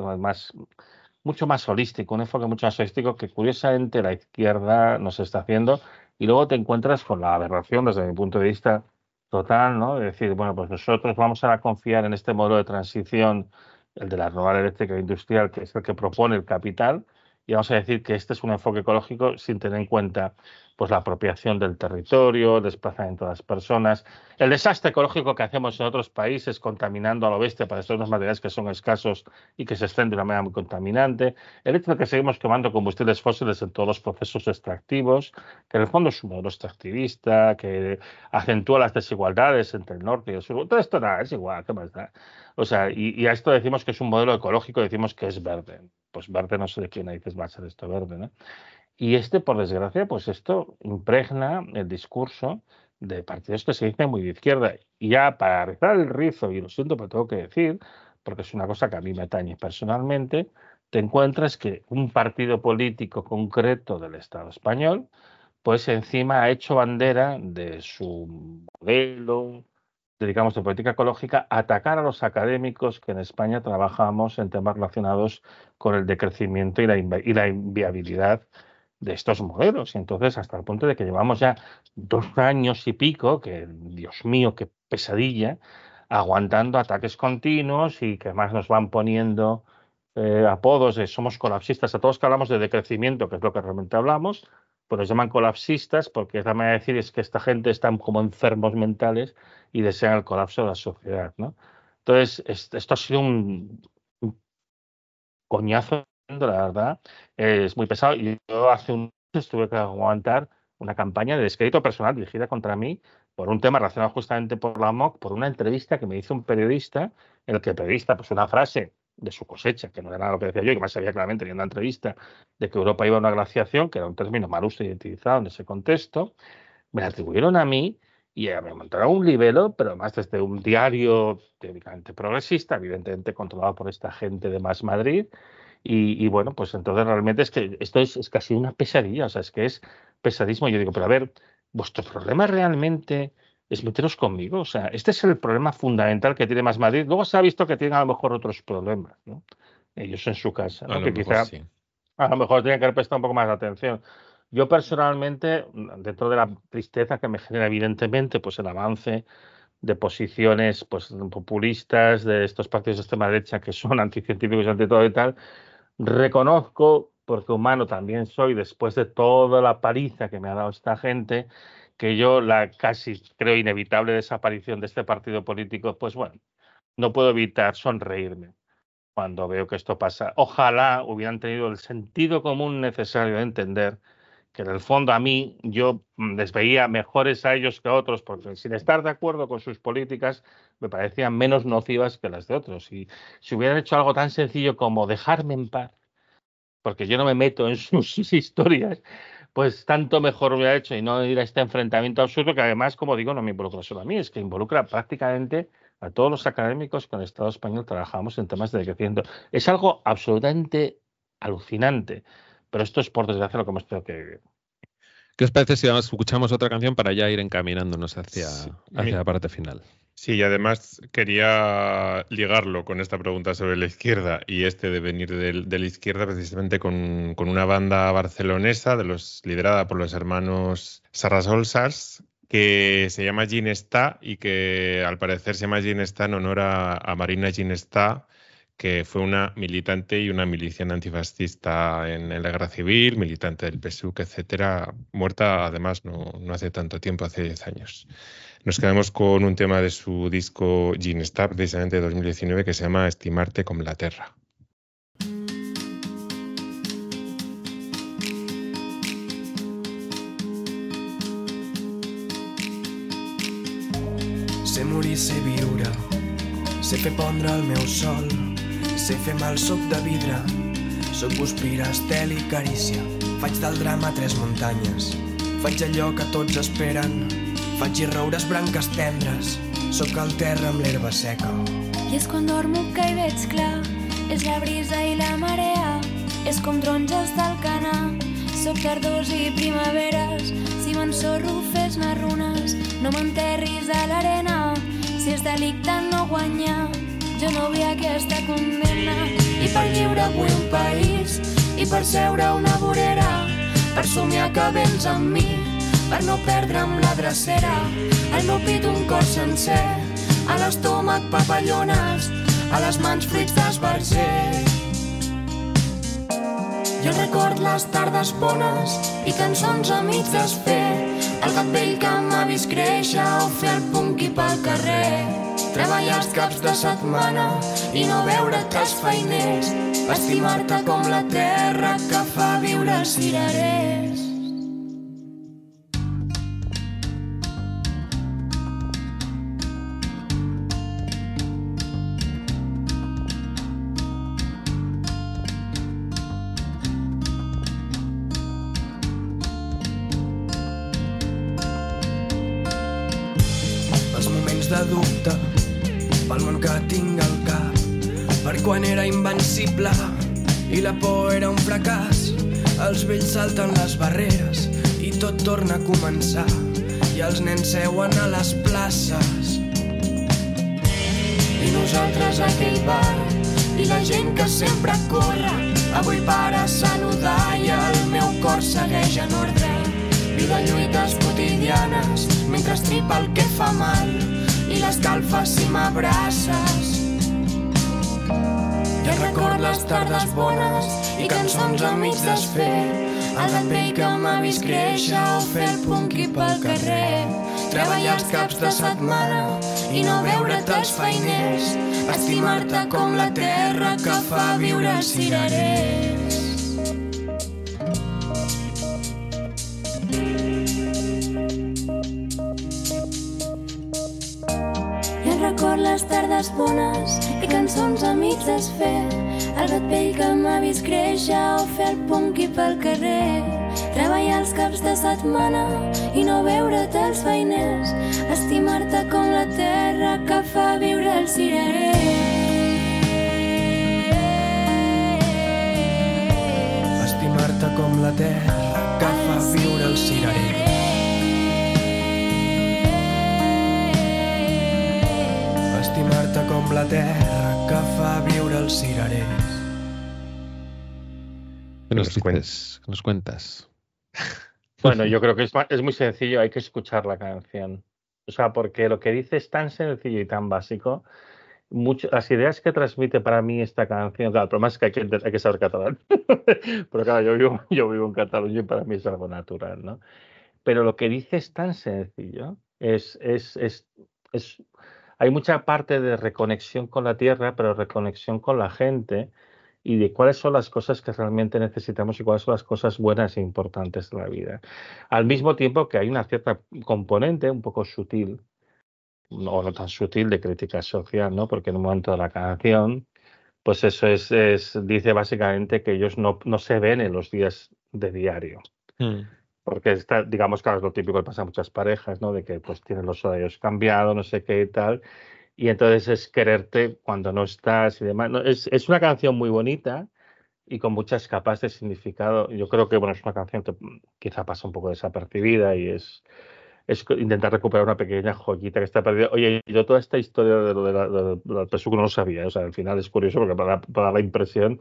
Mucho más holístico, un enfoque mucho más holístico que curiosamente la izquierda nos está haciendo y luego te encuentras con la aberración desde mi punto de vista total, ¿no? De decir, bueno, pues nosotros vamos a confiar en este modelo de transición, el de la renovable eléctrica industrial, que es el que propone el capital, y vamos a decir que este es un enfoque ecológico sin tener en cuenta pues la apropiación del territorio, el desplazamiento de las personas, el desastre ecológico que hacemos en otros países contaminando a lo bestia para estos unos materiales que son escasos y que se extraen de una manera muy contaminante, el hecho de que seguimos quemando combustibles fósiles en todos los procesos extractivos, que en el fondo es un modelo extractivista, que acentúa las desigualdades entre el norte y el sur. Todo esto nada, es igual, ¿qué más da? O sea, y a esto decimos que es un modelo ecológico, decimos que es verde. Pues verde no sé de quién dices va a ser esto verde, ¿no? Y por desgracia, pues esto impregna el discurso de partidos que se dicen muy de izquierda. Y ya para rizar el rizo, y lo siento, pero tengo que decir, porque es una cosa que a mí me atañe personalmente, te encuentras que un partido político concreto del Estado español, pues encima ha hecho bandera de su modelo, digamos, de política ecológica, atacar a los académicos que en España trabajamos en temas relacionados con el decrecimiento y la inviabilidad de estos modelos. Y entonces, hasta el punto de que llevamos ya 2 años y pico, que Dios mío, qué pesadilla, aguantando ataques continuos y que más nos van poniendo apodos de somos colapsistas. A todos que hablamos de decrecimiento, que es lo que realmente hablamos, pues nos llaman colapsistas porque es la manera de decir es que esta gente están como enfermos mentales y desean el colapso de la sociedad, ¿no? Entonces, esto ha sido un coñazo, la verdad, es muy pesado. Y yo hace un mes tuve que aguantar una campaña de descrédito personal dirigida contra mí por un tema relacionado justamente por la MOC, por una entrevista que me hizo un periodista, en el que el periodista, pues una frase de su cosecha, que no era nada lo que decía yo, y que más sabía claramente en una entrevista de que Europa iba a una glaciación, que era un término mal usado y utilizado en ese contexto, me la atribuyeron a mí y me montaron un libelo, pero además desde un diario teóricamente progresista, evidentemente controlado por esta gente de Más Madrid. Y bueno, pues entonces realmente es que esto es casi una pesadilla, o sea, es que es pesadismo. Yo digo, pero a ver, vuestro problema realmente es meteros conmigo, o sea, este es el problema fundamental que tiene Más Madrid. Luego se ha visto que tienen a lo mejor otros problemas, ¿no? Ellos en su casa, ¿no? Que quizá sí. a lo mejor tienen que haber prestado un poco más de atención. Yo personalmente, dentro de la tristeza que me genera evidentemente pues el avance de posiciones pues populistas de estos partidos de extrema derecha que son anticientíficos y ante todo y tal, reconozco, porque humano también soy, después de toda la paliza que me ha dado esta gente, que yo la casi creo inevitable desaparición de este partido político, pues bueno, no puedo evitar sonreírme cuando veo que esto pasa. Ojalá hubieran tenido el sentido común necesario de entender que en el fondo a mí yo les veía mejores a ellos que a otros, porque sin estar de acuerdo con sus políticas me parecían menos nocivas que las de otros. Y si hubieran hecho algo tan sencillo como dejarme en paz, porque yo no me meto en sus historias, pues tanto mejor hubiera hecho y no ir a este enfrentamiento absurdo que además, como digo, no me involucra solo a mí, es que involucra prácticamente a todos los académicos con el Estado español trabajamos en temas de decrecimiento. Es algo absolutamente alucinante, pero esto es por desgracia lo que hemos tenido que vivir. ¿Qué os parece si escuchamos otra canción para ya ir encaminándonos hacia la parte final? Sí, y además quería ligarlo con esta pregunta sobre la izquierda y de venir de la izquierda precisamente con una banda barcelonesa liderada por los hermanos Sarrasolsas, que se llama Ginestà y que al parecer se llama Ginestà en honor a Marina Ginestà, que fue una militante y una miliciana antifascista en la guerra civil, militante del PSUC, etcétera, muerta además no hace tanto tiempo, hace 10 años. Nos quedamos con un tema de su disco Ginestà, precisamente de 2019, que se llama Estimarte com la terra. Sé morir, sé viure, sé fer pondre el meu sol, sé fer mal, soc de vidre, soc guspira, estel i carícia, faig del drama 3 muntanyes, faig allò que tots esperen, faig i roures branques tendres, soc el terra amb l'herba seca. I és quan dormo que hi veig clar, és la brisa i la marea, és com taronges del Canà, soc tardors i primaveres, si m'ensorro fes-me runes, no m'enterris a l'arena, si és delicte no guanyar, jo no vull aquesta condemna. I per lliure vull un país, i per seure una vorera, per somiar que vens amb mi, per no perdre'm la drecera, al meu pit un cor sencer, a l'estómac papallones, a les mans fruits d'esbarzer. Jo record les tardes bones i cançons a mig desfer, el gat vell que m'ha vist créixer o fer el punqui pel carrer, treballar els caps de setmana i no veure't els feiners, estimar-te com la terra que fa viure els cirerers. De dubte pel món que tinc al cap, per quan era invencible i la por era un fracàs. Els vells salten les barreres i tot torna a començar, i els nens seuen a les places. I nosaltres a aquell bar, i la gent que sempre corre, avui para saludar i el meu cor segueix en ordre. Vida lluites quotidianes mentre estripa el que fa mal i l'escalfa si m'abraces. Jo record les tardes bones i cançons a mig desfer, el gat vell que m'ha vist créixer o fer el punqui pel carrer, treballar els caps de setmana i no veure't els feiners, estimar-te com la terra que fa viure els cirerers. Record les tardes bones i cançons a mig desfer, el gat vell que m'ha vist créixer o fer el punqui pel carrer, treballar els caps de setmana i no veure't els feiners, estimar-te com la terra que fa viure els cirerers. Estimar-te com la terra que fa viure els cirerers. Estimar-te com la terra que fa viure els cirerers. ¿Qué nos cuentas? Bueno, yo creo que es muy sencillo, hay que escuchar la canción. O sea, porque lo que dice es tan sencillo y tan básico. Las ideas que transmite para mí esta canción, claro, el problema es que hay que saber catalán. Pero claro, yo vivo en Cataluña y para mí es algo natural, ¿no? Pero lo que dice es tan sencillo, hay mucha parte de reconexión con la tierra, pero reconexión con la gente y de cuáles son las cosas que realmente necesitamos y cuáles son las cosas buenas e importantes de la vida. Al mismo tiempo que hay una cierta componente un poco sutil, o no tan sutil, de crítica social, ¿no? Porque en un momento de la canción, pues eso dice básicamente que ellos no se ven en los días de diario. Porque digamos que es lo típico que pasa a muchas parejas, ¿no? De que pues tienen los horarios cambiados, no sé qué y tal. Y entonces es quererte cuando no estás y demás. No, es una canción muy bonita y con muchas capas de significado. Yo creo que bueno, es una canción que quizá pasa un poco desapercibida y es intentar recuperar una pequeña joyita que está perdida. Oye, yo toda esta historia de lo del Pesuco no lo sabía. O sea, al final es curioso porque para dar la impresión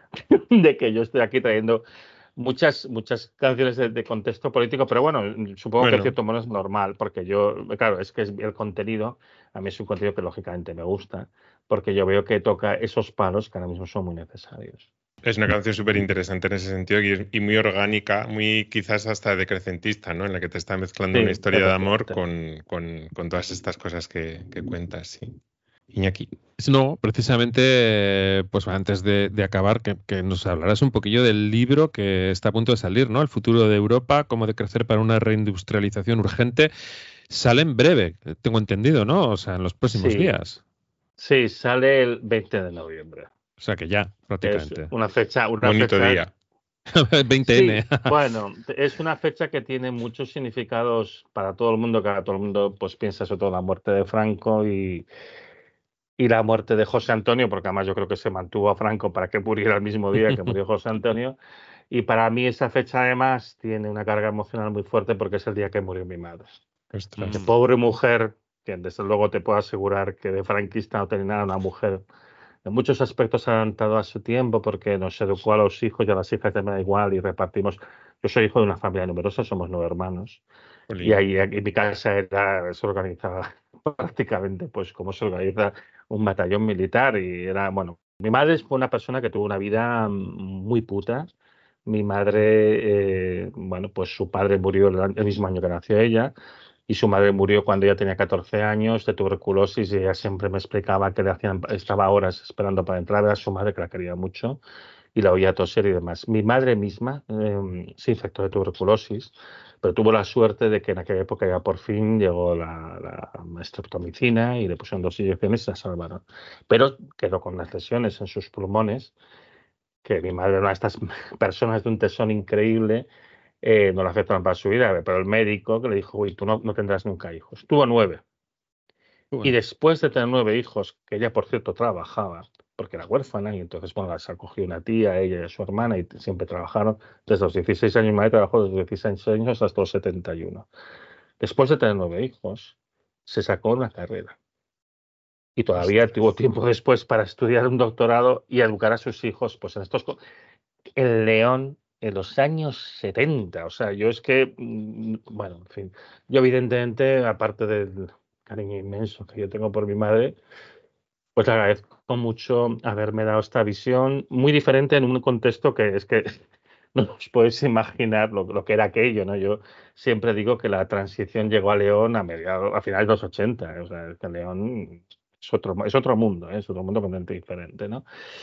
de que yo estoy aquí trayendo muchas canciones de contexto político, pero bueno, supongo que en cierto modo es normal, porque claro, es que el contenido, a mí es un contenido que lógicamente me gusta, porque yo veo que toca esos palos que ahora mismo son muy necesarios. Es una canción súper interesante en ese sentido y muy orgánica, muy quizás hasta decrecentista, ¿no? En la que te está mezclando una historia de amor con todas estas cosas que cuentas, sí. Iñaki. No, precisamente, pues antes de acabar, que nos hablarás un poquillo del libro que está a punto de salir, ¿no? El futuro de Europa, cómo decrecer para una reindustrialización urgente. Sale en breve, tengo entendido, ¿no? O sea, en los próximos días. Sí, sale el 20 de noviembre. O sea que ya, prácticamente. Es una fecha... Bonito día. 20N. Sí, bueno, es una fecha que tiene muchos significados para todo el mundo, que todo el mundo pues piensa sobre todo en la muerte de Franco y la muerte de José Antonio, porque además yo creo que se mantuvo a Franco para que muriera el mismo día que murió José Antonio. Y para mí esa fecha además tiene una carga emocional muy fuerte porque es el día que murió mi madre. De pobre mujer, que desde luego te puedo asegurar que de franquista no tenía nada, una mujer en muchos aspectos adelantado a su tiempo porque nos educó a los hijos y a las hijas me da igual y repartimos. Yo soy hijo de una familia numerosa, somos 9 hermanos. Y ahí en mi casa se organizaba prácticamente pues como se organiza un batallón militar y era, bueno, mi madre fue una persona que tuvo una vida muy puta, Mi madre, bueno, pues su padre murió el mismo año que nació ella y su madre murió cuando ella tenía 14 años de tuberculosis y ella siempre me explicaba que estaba horas esperando para entrar a ver a su madre, que la quería mucho, y la oía toser y demás. Mi madre misma se infectó de tuberculosis, pero tuvo la suerte de que en aquella época ya por fin llegó la streptomicina y le pusieron 2 inyecciones y la salvaron. Pero quedó con unas lesiones en sus pulmones, que mi madre era una de estas personas de un tesón increíble, no le afectaron para su vida, pero el médico que le dijo, uy, tú no tendrás nunca hijos. Tuvo 9. Y después de tener 9 hijos, que ella, por cierto, trabajaba, porque era huérfana, y entonces, bueno, las acogió una tía, ella y su hermana, y siempre trabajaron. Desde los 16 años, mi madre trabajó desde los 16 años hasta los 71. Después de tener 9 hijos, se sacó una carrera. Y todavía tuvo tiempo después para estudiar un doctorado y educar a sus hijos, pues en estos... El León en los años 70. O sea, yo es que, bueno, en fin, yo evidentemente, aparte del cariño inmenso que yo tengo por mi madre, pues le agradezco mucho haberme dado esta visión muy diferente en un contexto que es que no os podéis imaginar lo que era aquello, ¿no? Yo siempre digo que la transición llegó a León a finales de los 80. O sea, que León es otro mundo, ¿eh? Es otro mundo completamente diferente, ¿no?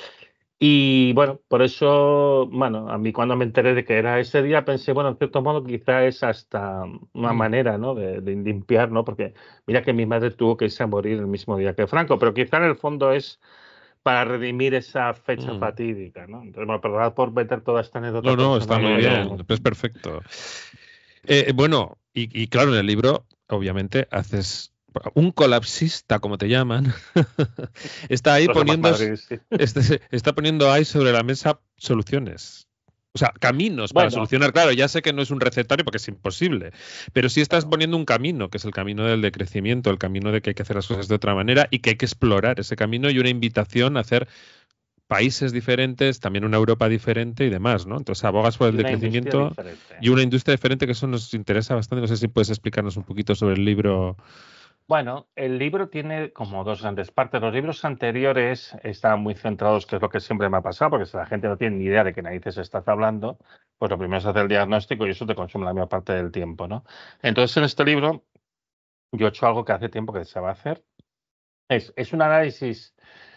Y bueno, por eso, bueno, a mí cuando me enteré de que era ese día pensé, bueno, en cierto modo quizá es hasta una manera, ¿no? de limpiar, ¿no? Porque mira que mi madre tuvo que irse a morir el mismo día que Franco, pero quizá en el fondo es para redimir esa fecha fatídica, ¿no? Entonces, bueno, perdonad por meter toda esta anécdota No, está personal, muy pero- bien, es perfecto. Bueno, y claro, en el libro, obviamente, haces un colapsista, como te llaman, está ahí Los de poniendo, Madrid, sí. está poniendo ahí sobre la mesa soluciones. O sea, caminos para Bueno. solucionar. Claro, ya sé que no es un recetario porque es imposible, pero sí estás poniendo un camino, que es el camino del decrecimiento, el camino de que hay que hacer las cosas de otra manera y que hay que explorar ese camino y una invitación a hacer países diferentes, también una Europa diferente y demás, ¿no? Entonces abogas por el Y una industria decrecimiento diferente. y una industria diferente, que eso nos interesa bastante. No sé si puedes explicarnos un poquito sobre el libro. Bueno, el libro tiene como 2 grandes partes. Los libros anteriores estaban muy centrados, que es lo que siempre me ha pasado, porque si la gente no tiene ni idea de qué narices estás hablando, pues lo primero es hacer el diagnóstico y eso te consume la mayor parte del tiempo, ¿no? Entonces, en este libro, yo he hecho algo que hace tiempo que se va a hacer. Es un análisis,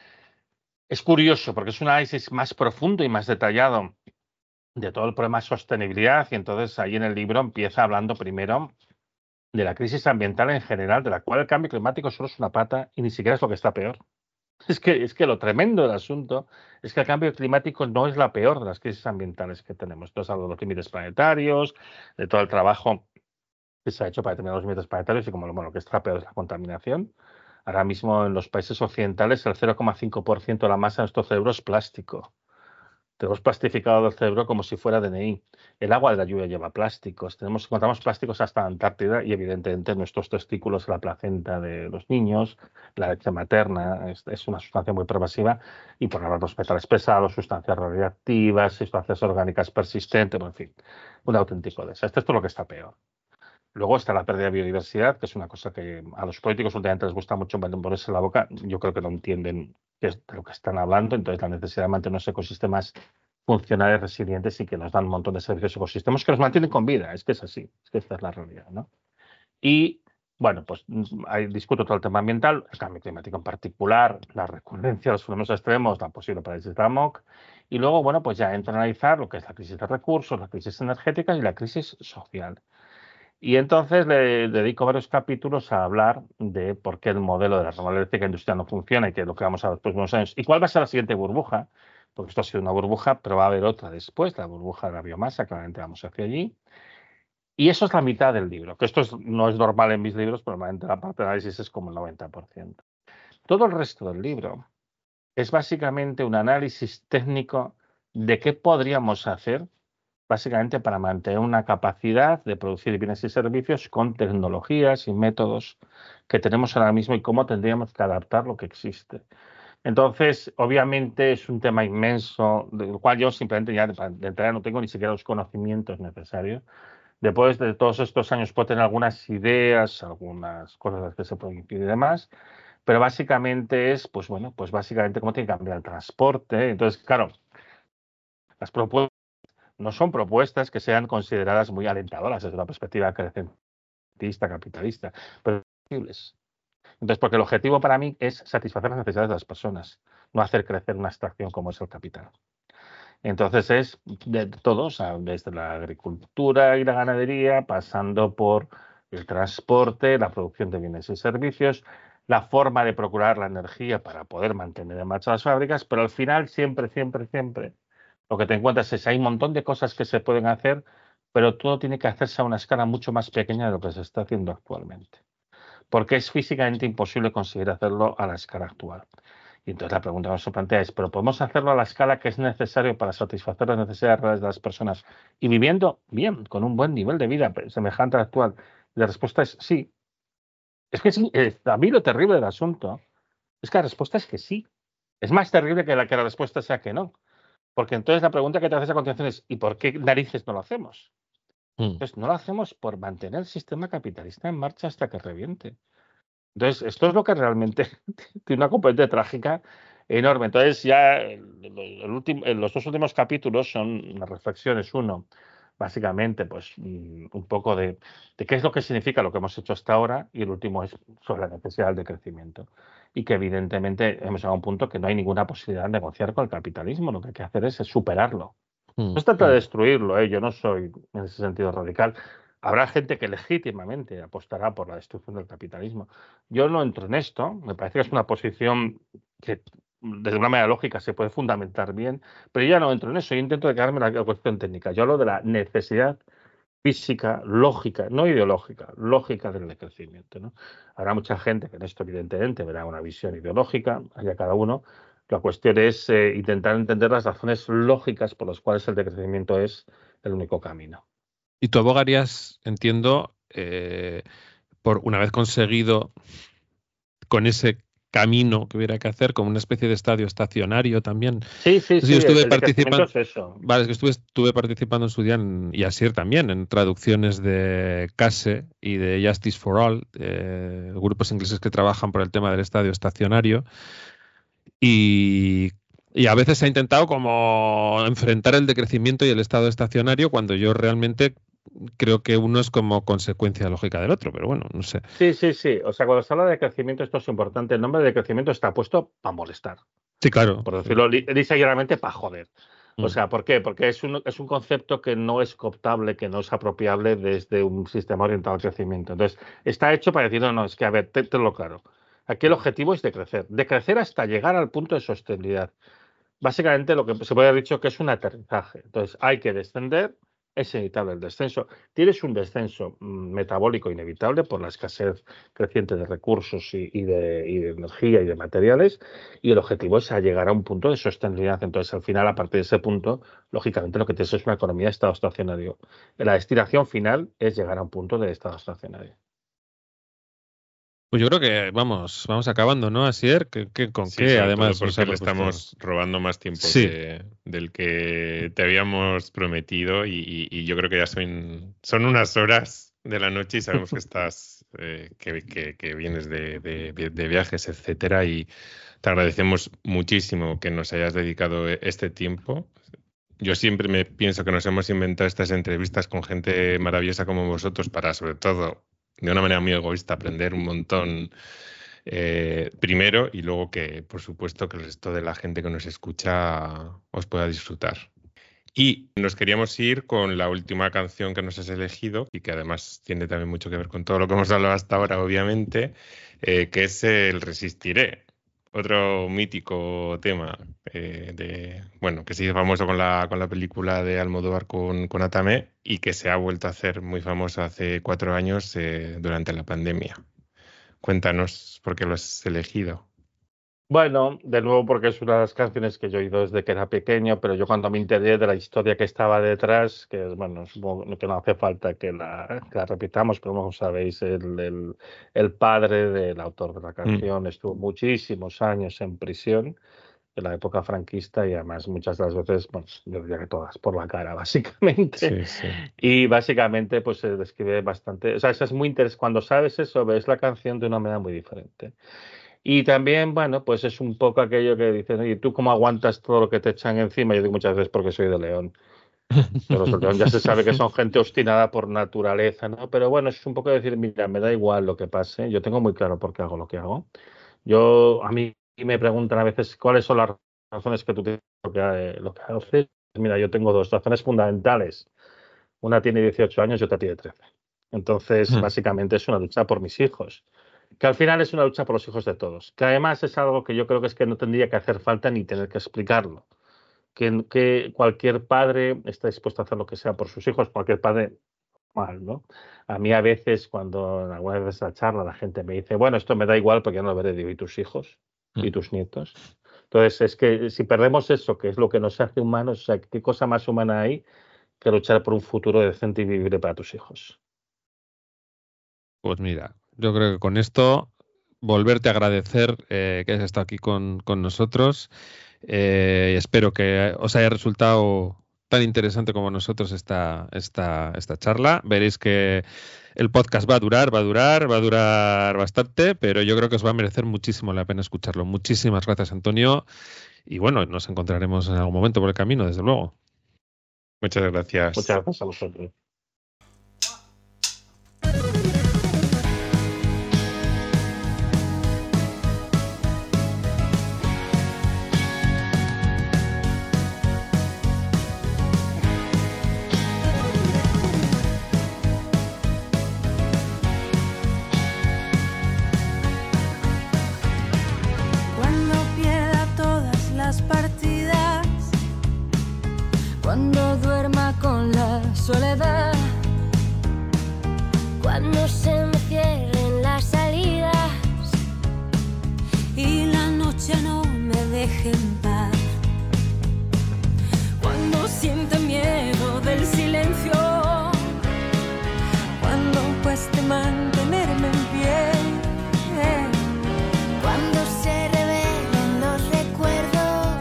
es curioso, porque es un análisis más profundo y más detallado de todo el problema de sostenibilidad. Y entonces ahí en el libro empieza hablando primero de la crisis ambiental en general, de la cual el cambio climático solo es una pata y ni siquiera es lo que está peor. Es que lo tremendo del asunto es que el cambio climático no es la peor de las crisis ambientales que tenemos. Entonces hablo de los límites planetarios, de todo el trabajo que se ha hecho para determinar los límites planetarios y como lo que está peor es la contaminación. Ahora mismo en los países occidentales el 0,5% de la masa de nuestro cerebro es plástico. Tenemos plastificado el cerebro como si fuera DNI. El agua de la lluvia lleva plásticos. Encontramos plásticos hasta la Antártida y evidentemente nuestros testículos, la placenta de los niños, la leche materna, es una sustancia muy pervasiva. Y por hablar de los metales pesados, sustancias radiactivas, sustancias orgánicas persistentes, en fin, un auténtico desastre. Esto es lo que está peor. Luego está la pérdida de biodiversidad, que es una cosa que a los políticos últimamente les gusta mucho ponerse en la boca. Yo creo que no entienden qué es de lo que están hablando. Entonces, la necesidad de mantener unos ecosistemas funcionales, resilientes y que nos dan un montón de servicios ecosistemas que nos mantienen con vida. Es que es así, es que esta es la realidad, ¿no? Y, bueno, pues ahí discuto todo el tema ambiental, el cambio climático en particular, la recurrencia de los fenómenos extremos, la posible parálisis de Amok. Y luego, bueno, pues ya entro a analizar lo que es la crisis de recursos, la crisis energética y la crisis social. Y entonces le dedico varios capítulos a hablar de por qué el modelo de la renovables eléctrica industrial no funciona y que es lo que vamos a ver después de unos años. ¿Y cuál va a ser la siguiente burbuja? Porque esto ha sido una burbuja, pero va a haber otra después, la burbuja de la biomasa, claramente vamos hacia allí. Y eso es la mitad del libro, que no es normal en mis libros, pero normalmente la parte de análisis es como el 90%. Todo el resto del libro es básicamente un análisis técnico de qué podríamos hacer básicamente para mantener una capacidad de producir bienes y servicios con tecnologías y métodos que tenemos ahora mismo y cómo tendríamos que adaptar lo que existe. Entonces, obviamente es un tema inmenso, del cual yo simplemente ya de entrada no tengo ni siquiera los conocimientos necesarios. Después de todos estos años puedo tener algunas ideas, algunas cosas que se pueden incluir y demás, pero básicamente es, pues bueno, pues básicamente cómo tiene que cambiar el transporte. Entonces, claro, las propuestas no son propuestas que sean consideradas muy alentadoras desde la perspectiva crecentista, capitalista, pero posibles. Entonces, porque el objetivo para mí es satisfacer las necesidades de las personas, no hacer crecer una abstracción como es el capital. Entonces es de todo, o sea, desde la agricultura y la ganadería, pasando por el transporte, la producción de bienes y servicios, la forma de procurar la energía para poder mantener en marcha las fábricas, pero al final siempre, lo que te encuentras es hay un montón de cosas que se pueden hacer, pero todo tiene que hacerse a una escala mucho más pequeña de lo que se está haciendo actualmente, porque es físicamente imposible conseguir hacerlo a la escala actual. Y entonces la pregunta que nos plantea es, ¿pero podemos hacerlo a la escala que es necesario para satisfacer las necesidades reales de las personas y viviendo bien, con un buen nivel de vida semejante al actual? Y la respuesta es sí. Es que sí, a mí lo terrible del asunto es que la respuesta es que sí. Es más terrible que la respuesta sea que no. Porque entonces la pregunta que te haces a continuación es, ¿y por qué narices no lo hacemos? Entonces no lo hacemos por mantener el sistema capitalista en marcha hasta que reviente. Entonces, esto es lo que realmente tiene una componente trágica enorme. Entonces, ya los dos últimos capítulos son unas reflexiones. Uno, básicamente, pues un poco de qué es lo que significa lo que hemos hecho hasta ahora, y el último es sobre la necesidad de crecimiento. Y que evidentemente hemos llegado a un punto que no hay ninguna posibilidad de negociar con el capitalismo. Lo que hay que hacer es superarlo. No se trata de destruirlo, yo no soy en ese sentido radical. Habrá gente que legítimamente apostará por la destrucción del capitalismo. Yo no entro en esto, me parece que es una posición que desde una manera lógica se puede fundamentar bien, pero yo ya no entro en eso, yo intento quedarme en la cuestión técnica. Yo hablo de la necesidad física, lógica, no ideológica, lógica del decrecimiento, ¿no? Habrá mucha gente que en esto evidentemente verá una visión ideológica, allá cada uno. La cuestión es intentar entender las razones lógicas por las cuales el decrecimiento es el único camino. Y tú abogarías, entiendo, por una vez conseguido con ese camino que hubiera que hacer, como una especie de estadio estacionario también. Sí. Yo estuve participando, es eso. Vale, es que estuve participando en su día, y Asier también, en traducciones de CASE y de Justice for All, grupos ingleses que trabajan por el tema del estadio estacionario. Y a veces se ha intentado como enfrentar el decrecimiento y el estado estacionario, cuando yo realmente creo que uno es como consecuencia lógica del otro, pero bueno, no sé. Sí. O sea, cuando se habla de crecimiento, esto es importante. El nombre de crecimiento está puesto para molestar. Sí, claro. Por decirlo lisa y llanamente, para joder. O sea, ¿por qué? Porque es un concepto que no es cooptable, que no es apropiable desde un sistema orientado al crecimiento. Entonces, está hecho para decir, no, es que, a ver, tenlo claro. Aquí el objetivo es de crecer hasta llegar al punto de sostenibilidad. Básicamente lo que se puede haber dicho que es un aterrizaje. Entonces, hay que descender, es inevitable el descenso. Tienes un descenso metabólico inevitable por la escasez creciente de recursos y de energía y de materiales, y el objetivo es llegar a un punto de sostenibilidad. Entonces, al final, a partir de ese punto, lógicamente lo que tienes es una economía de estado estacionario. La destinación final es llegar a un punto de estado estacionario. Pues yo creo que vamos acabando, ¿no, Asier? ¿Con qué además? Porque le estamos robando más tiempo del que te habíamos prometido, y yo creo que ya son unas horas de la noche y sabemos que estás que vienes de viajes, etcétera, y te agradecemos muchísimo que nos hayas dedicado este tiempo. Yo siempre pienso que nos hemos inventado estas entrevistas con gente maravillosa como vosotros para, sobre todo, de una manera muy egoísta, aprender un montón primero, y luego que, por supuesto, que el resto de la gente que nos escucha os pueda disfrutar. Y nos queríamos ir con la última canción que nos has elegido, y que además tiene también mucho que ver con todo lo que hemos hablado hasta ahora, obviamente, que es el Resistiré. Otro mítico tema que se hizo famoso con la película de Almodóvar con Atame, y que se ha vuelto a hacer muy famoso hace 4 años durante la pandemia. Cuéntanos por qué lo has elegido. Bueno, de nuevo porque es una de las canciones que yo he oído desde que era pequeño, pero yo cuando me enteré de la historia que estaba detrás, que bueno, supongo que no hace falta que la repitamos, pero como sabéis, el padre del autor de la canción estuvo muchísimos años en prisión en la época franquista, y además muchas de las veces, bueno, yo diría que todas, por la cara, básicamente. Sí. Y básicamente pues se describe bastante, o sea, eso es muy interesante. Cuando sabes eso, ves la canción de una manera muy diferente. Y también, bueno, pues es un poco aquello que dicen, oye, ¿tú cómo aguantas todo lo que te echan encima? Yo digo muchas veces porque soy de León. Pero los solterones ya se sabe que son gente obstinada por naturaleza, ¿no? Pero bueno, es un poco decir, mira, me da igual lo que pase, yo tengo muy claro por qué hago lo que hago. A mí me preguntan a veces cuáles son las razones que tú tienes lo que haces. Mira, yo tengo 2 razones fundamentales. Una tiene 18 años y otra tiene 13. Entonces, básicamente es una lucha por mis hijos, que al final es una lucha por los hijos de todos, que además es algo que yo creo que es que no tendría que hacer falta ni tener que explicarlo. Que cualquier padre está dispuesto a hacer lo que sea por sus hijos, cualquier padre mal, ¿no? A mí a veces, cuando en alguna vez la charla la gente me dice, bueno, esto me da igual porque ya no lo veré, digo, ¿y tus hijos? ¿Y tus nietos? Entonces, es que si perdemos eso, que es lo que nos hace humanos, o sea, ¿qué cosa más humana hay que luchar por un futuro decente y vivible para tus hijos? Pues mira, yo creo que con esto volverte a agradecer que hayas estado aquí con nosotros. Espero que os haya resultado tan interesante como nosotros esta charla. Veréis que el podcast va a durar bastante, pero yo creo que os va a merecer muchísimo la pena escucharlo. Muchísimas gracias, Antonio. Y bueno, nos encontraremos en algún momento por el camino, desde luego. Muchas gracias. Muchas gracias a vosotros. Cuando duerma con la soledad, cuando se me cierren las salidas y la noche no me deje en paz, cuando sienta miedo del silencio, cuando cueste mantenerme en pie, cuando se revelen los recuerdos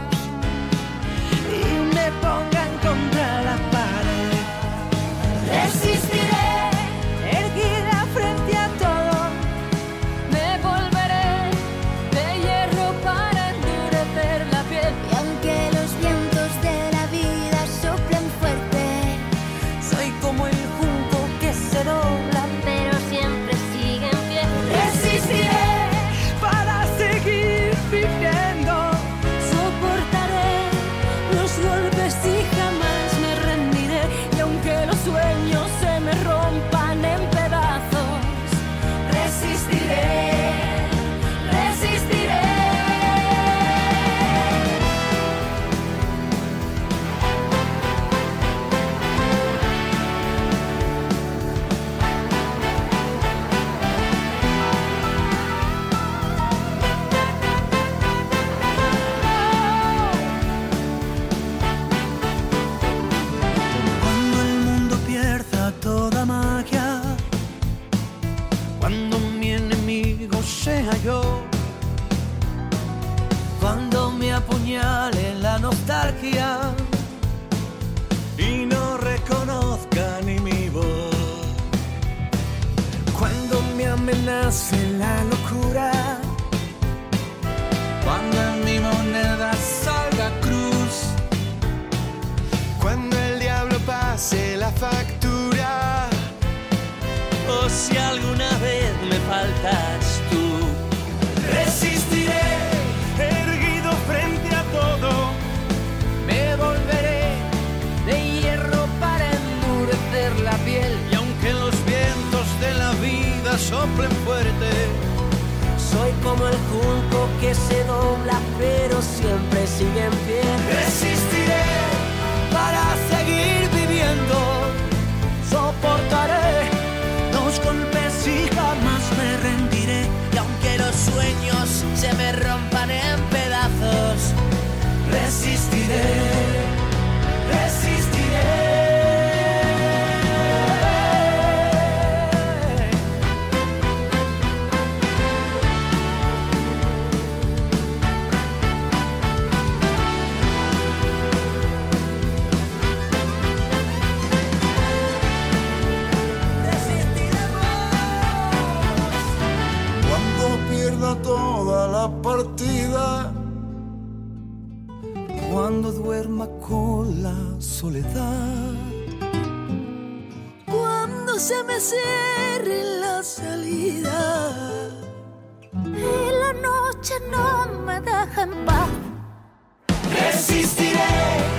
y me pongan contra la pared, resistiré, erguida frente a todo, me volveré de hierro para endurecer la piel. Y aunque los vientos de la vida soplen fuerte, soy como el junco que se dobla, pero siempre sigue en pie. Resistiré para seguir viviendo, soportaré los golpes y jamás me rendiré. Y aunque los sueños se me rompan en pedazos, resistiré, resistiré. Cuando el mundo pierda toda magia, cuando mi enemigo sea yo, cuando me apuñale la nostalgia y no reconozca ni mi voz, cuando me amenace la locura, cuando en mi moneda salga cruz, cuando el diablo pase la factura, o si alguna vez me faltas tú, resistiré, erguido frente a todo, me volveré de hierro para endurecer la piel. Y aunque los vientos de la vida soplen fuerte, soy como el junco que se dobla pero siempre sigue en pie. Resistiré para seguir viviendo, soportaré los golpes y jamás me rendiré. Y aunque los sueños se me rompan en pedazos, resistiré, resistiré. duerma con la soledad. Cuando se me cierre la salida y la noche no me deja en paz, resistiré.